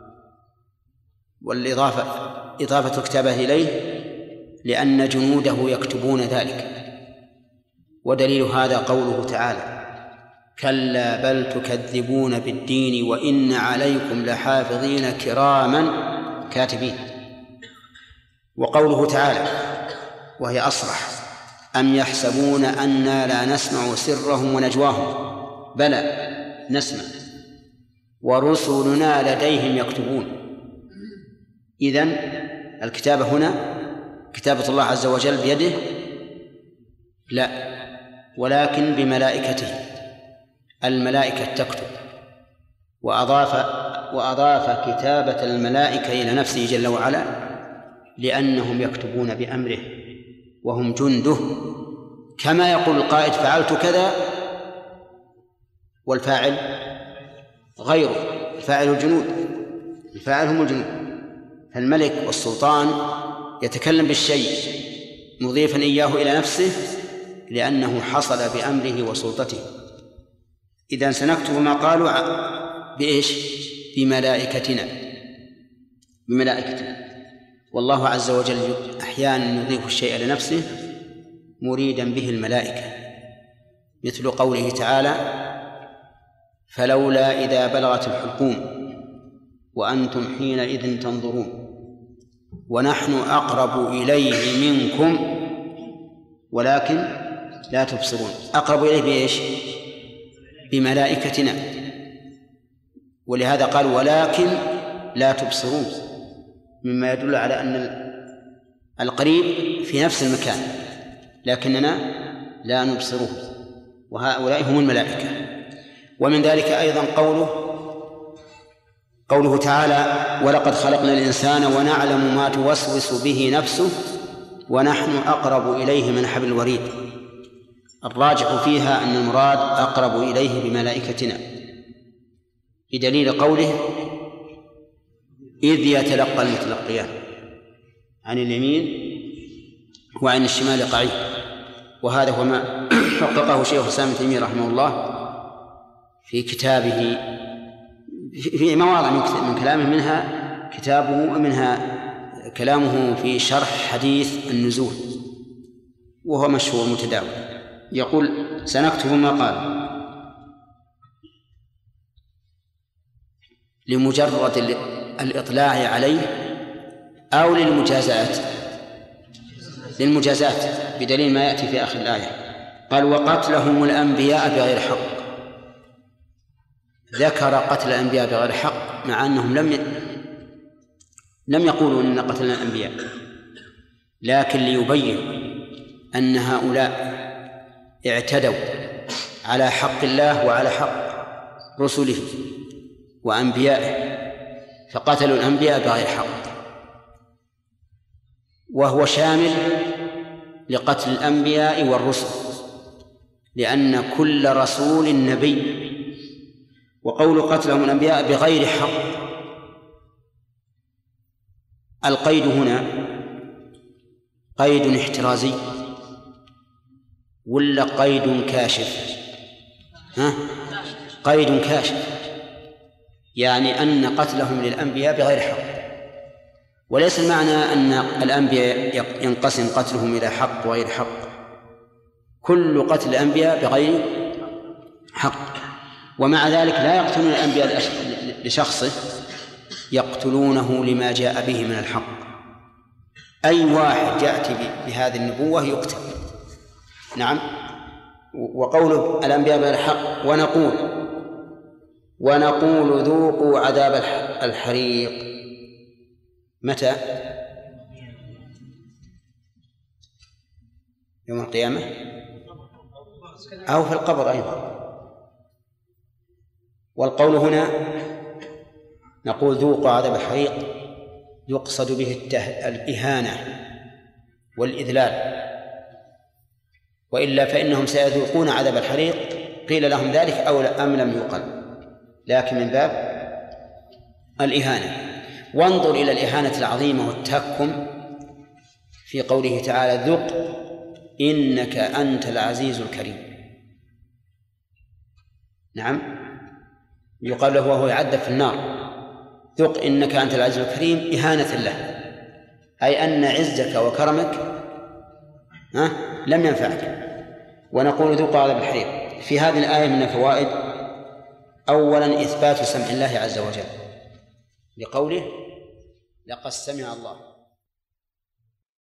والإضافة إضافة الكتابة إليه لأن جنوده يكتبون ذلك. ودليل هذا قوله تعالى كلا بل تكذبون بالدين وإن عليكم لحافظين كراما كاتبين. وقوله تعالى وهي أصرح أم يحسبون أنا لا نسمع سرهم ونجواهم بلى نسمع ورسلنا لديهم يكتبون. إذن الكتابة هنا كتابة الله عز وجل بيده لا، ولكن بملائكته، الملائكة تكتب، وأضاف كتابة الملائكة إلى نفسه جل وعلا لأنهم يكتبون بأمره وهم جنده، كما يقول القائد فعلت كذا والفاعل غيره، الفاعل الجنود، الفاعل هم الجنود. فالملك والسلطان يتكلم بالشيء مضيفا إياه إلى نفسه لأنه حصل بأمره وسلطته. إذن سنكتب ما قالوا بإيش؟ بملائكتنا، بملائكتنا. والله عز وجل أحيانا يضيف الشيء لنفسه مريدا به الملائكة، مثل قوله تعالى فلولا إذا بلغت الحلقوم وأنتم حينئذ تنظرون ونحن أقرب إليه منكم ولكن لا تبصرون. أقرب إليه بإيش؟ بملائكتنا، ولهذا قال ولكن لا تبصرون، مما يدل على أن القريب في نفس المكان لكننا لا نبصره، وهؤلاء هم الملائكة. ومن ذلك أيضا قوله تعالى ولقد خلقنا الإنسان ونعلم ما توسوس به نفسه ونحن أقرب إليه من حبل الوريد. الراجح فيها أن المراد أقرب إليه بملائكتنا، بدليل قوله إذ يتلقى المتلقيان عن اليمين وعن الشمال قعيد. وهذا هو ما حققه شيخ الإسلام ابن تيمية رحمه الله في كتابه في مواضع من كلامه، منها كتابه ومنها كلامه في شرح حديث النزول، وهو مشهور متداول. يقول سنكتب ما قال لمجرد الإطلاع عليه أو للمجازات بدليل ما يأتي في آخر الآية. قال وقتلهم الأنبياء بغير حق. ذكر قتل الأنبياء بغير حق مع أنهم لم يقولوا إن قتلنا الأنبياء، لكن ليبين أن هؤلاء اعتدوا على حق الله وعلى حق رسله وأنبيائه، فقتلوا الأنبياء بغير حق، وهو شامل لقتل الأنبياء والرسل، لأن كل رسول نبي. وقول قتلهم الأنبياء بغير حق، القيد هنا قيد احترازي ولا قيد كاشف؟ قيد كاشف، يعني أن قتلهم للأنبياء بغير حق. وليس المعنى أن الأنبياء ينقسم قتلهم إلى حق وغير حق، كل قتل الأنبياء بغير حق. ومع ذلك لا يقتلون الأنبياء لشخصه، يقتلونه لما جاء به من الحق. أي واحد يأتي بهذه النبوة يقتل. نعم. وقول الأنبياء بغير حق ونقول ذوقوا عذاب الحريق متى؟ يوم القيامة أو في القبر أيضا. والقول هنا نقول ذوقوا عذاب الحريق يقصد به الإهانة والإذلال، وإلا فإنهم سيذوقون عذاب الحريق قيل لهم ذلك أو أم لم يقل، لكن من باب الإهانة. وانظر إلى الإهانة العظيمة والتهكم في قوله تعالى ذق إنك أنت العزيز الكريم. نعم، يقال له وهو يعذب في النار ذق إنك أنت العزيز الكريم إهانة له، أي أن عزك وكرمك لم ينفعك. ونقول ذوق عذاب الحريق. في هذه الآية من الفوائد أولا إثبات سمع الله عز وجل لقوله لقد سمع الله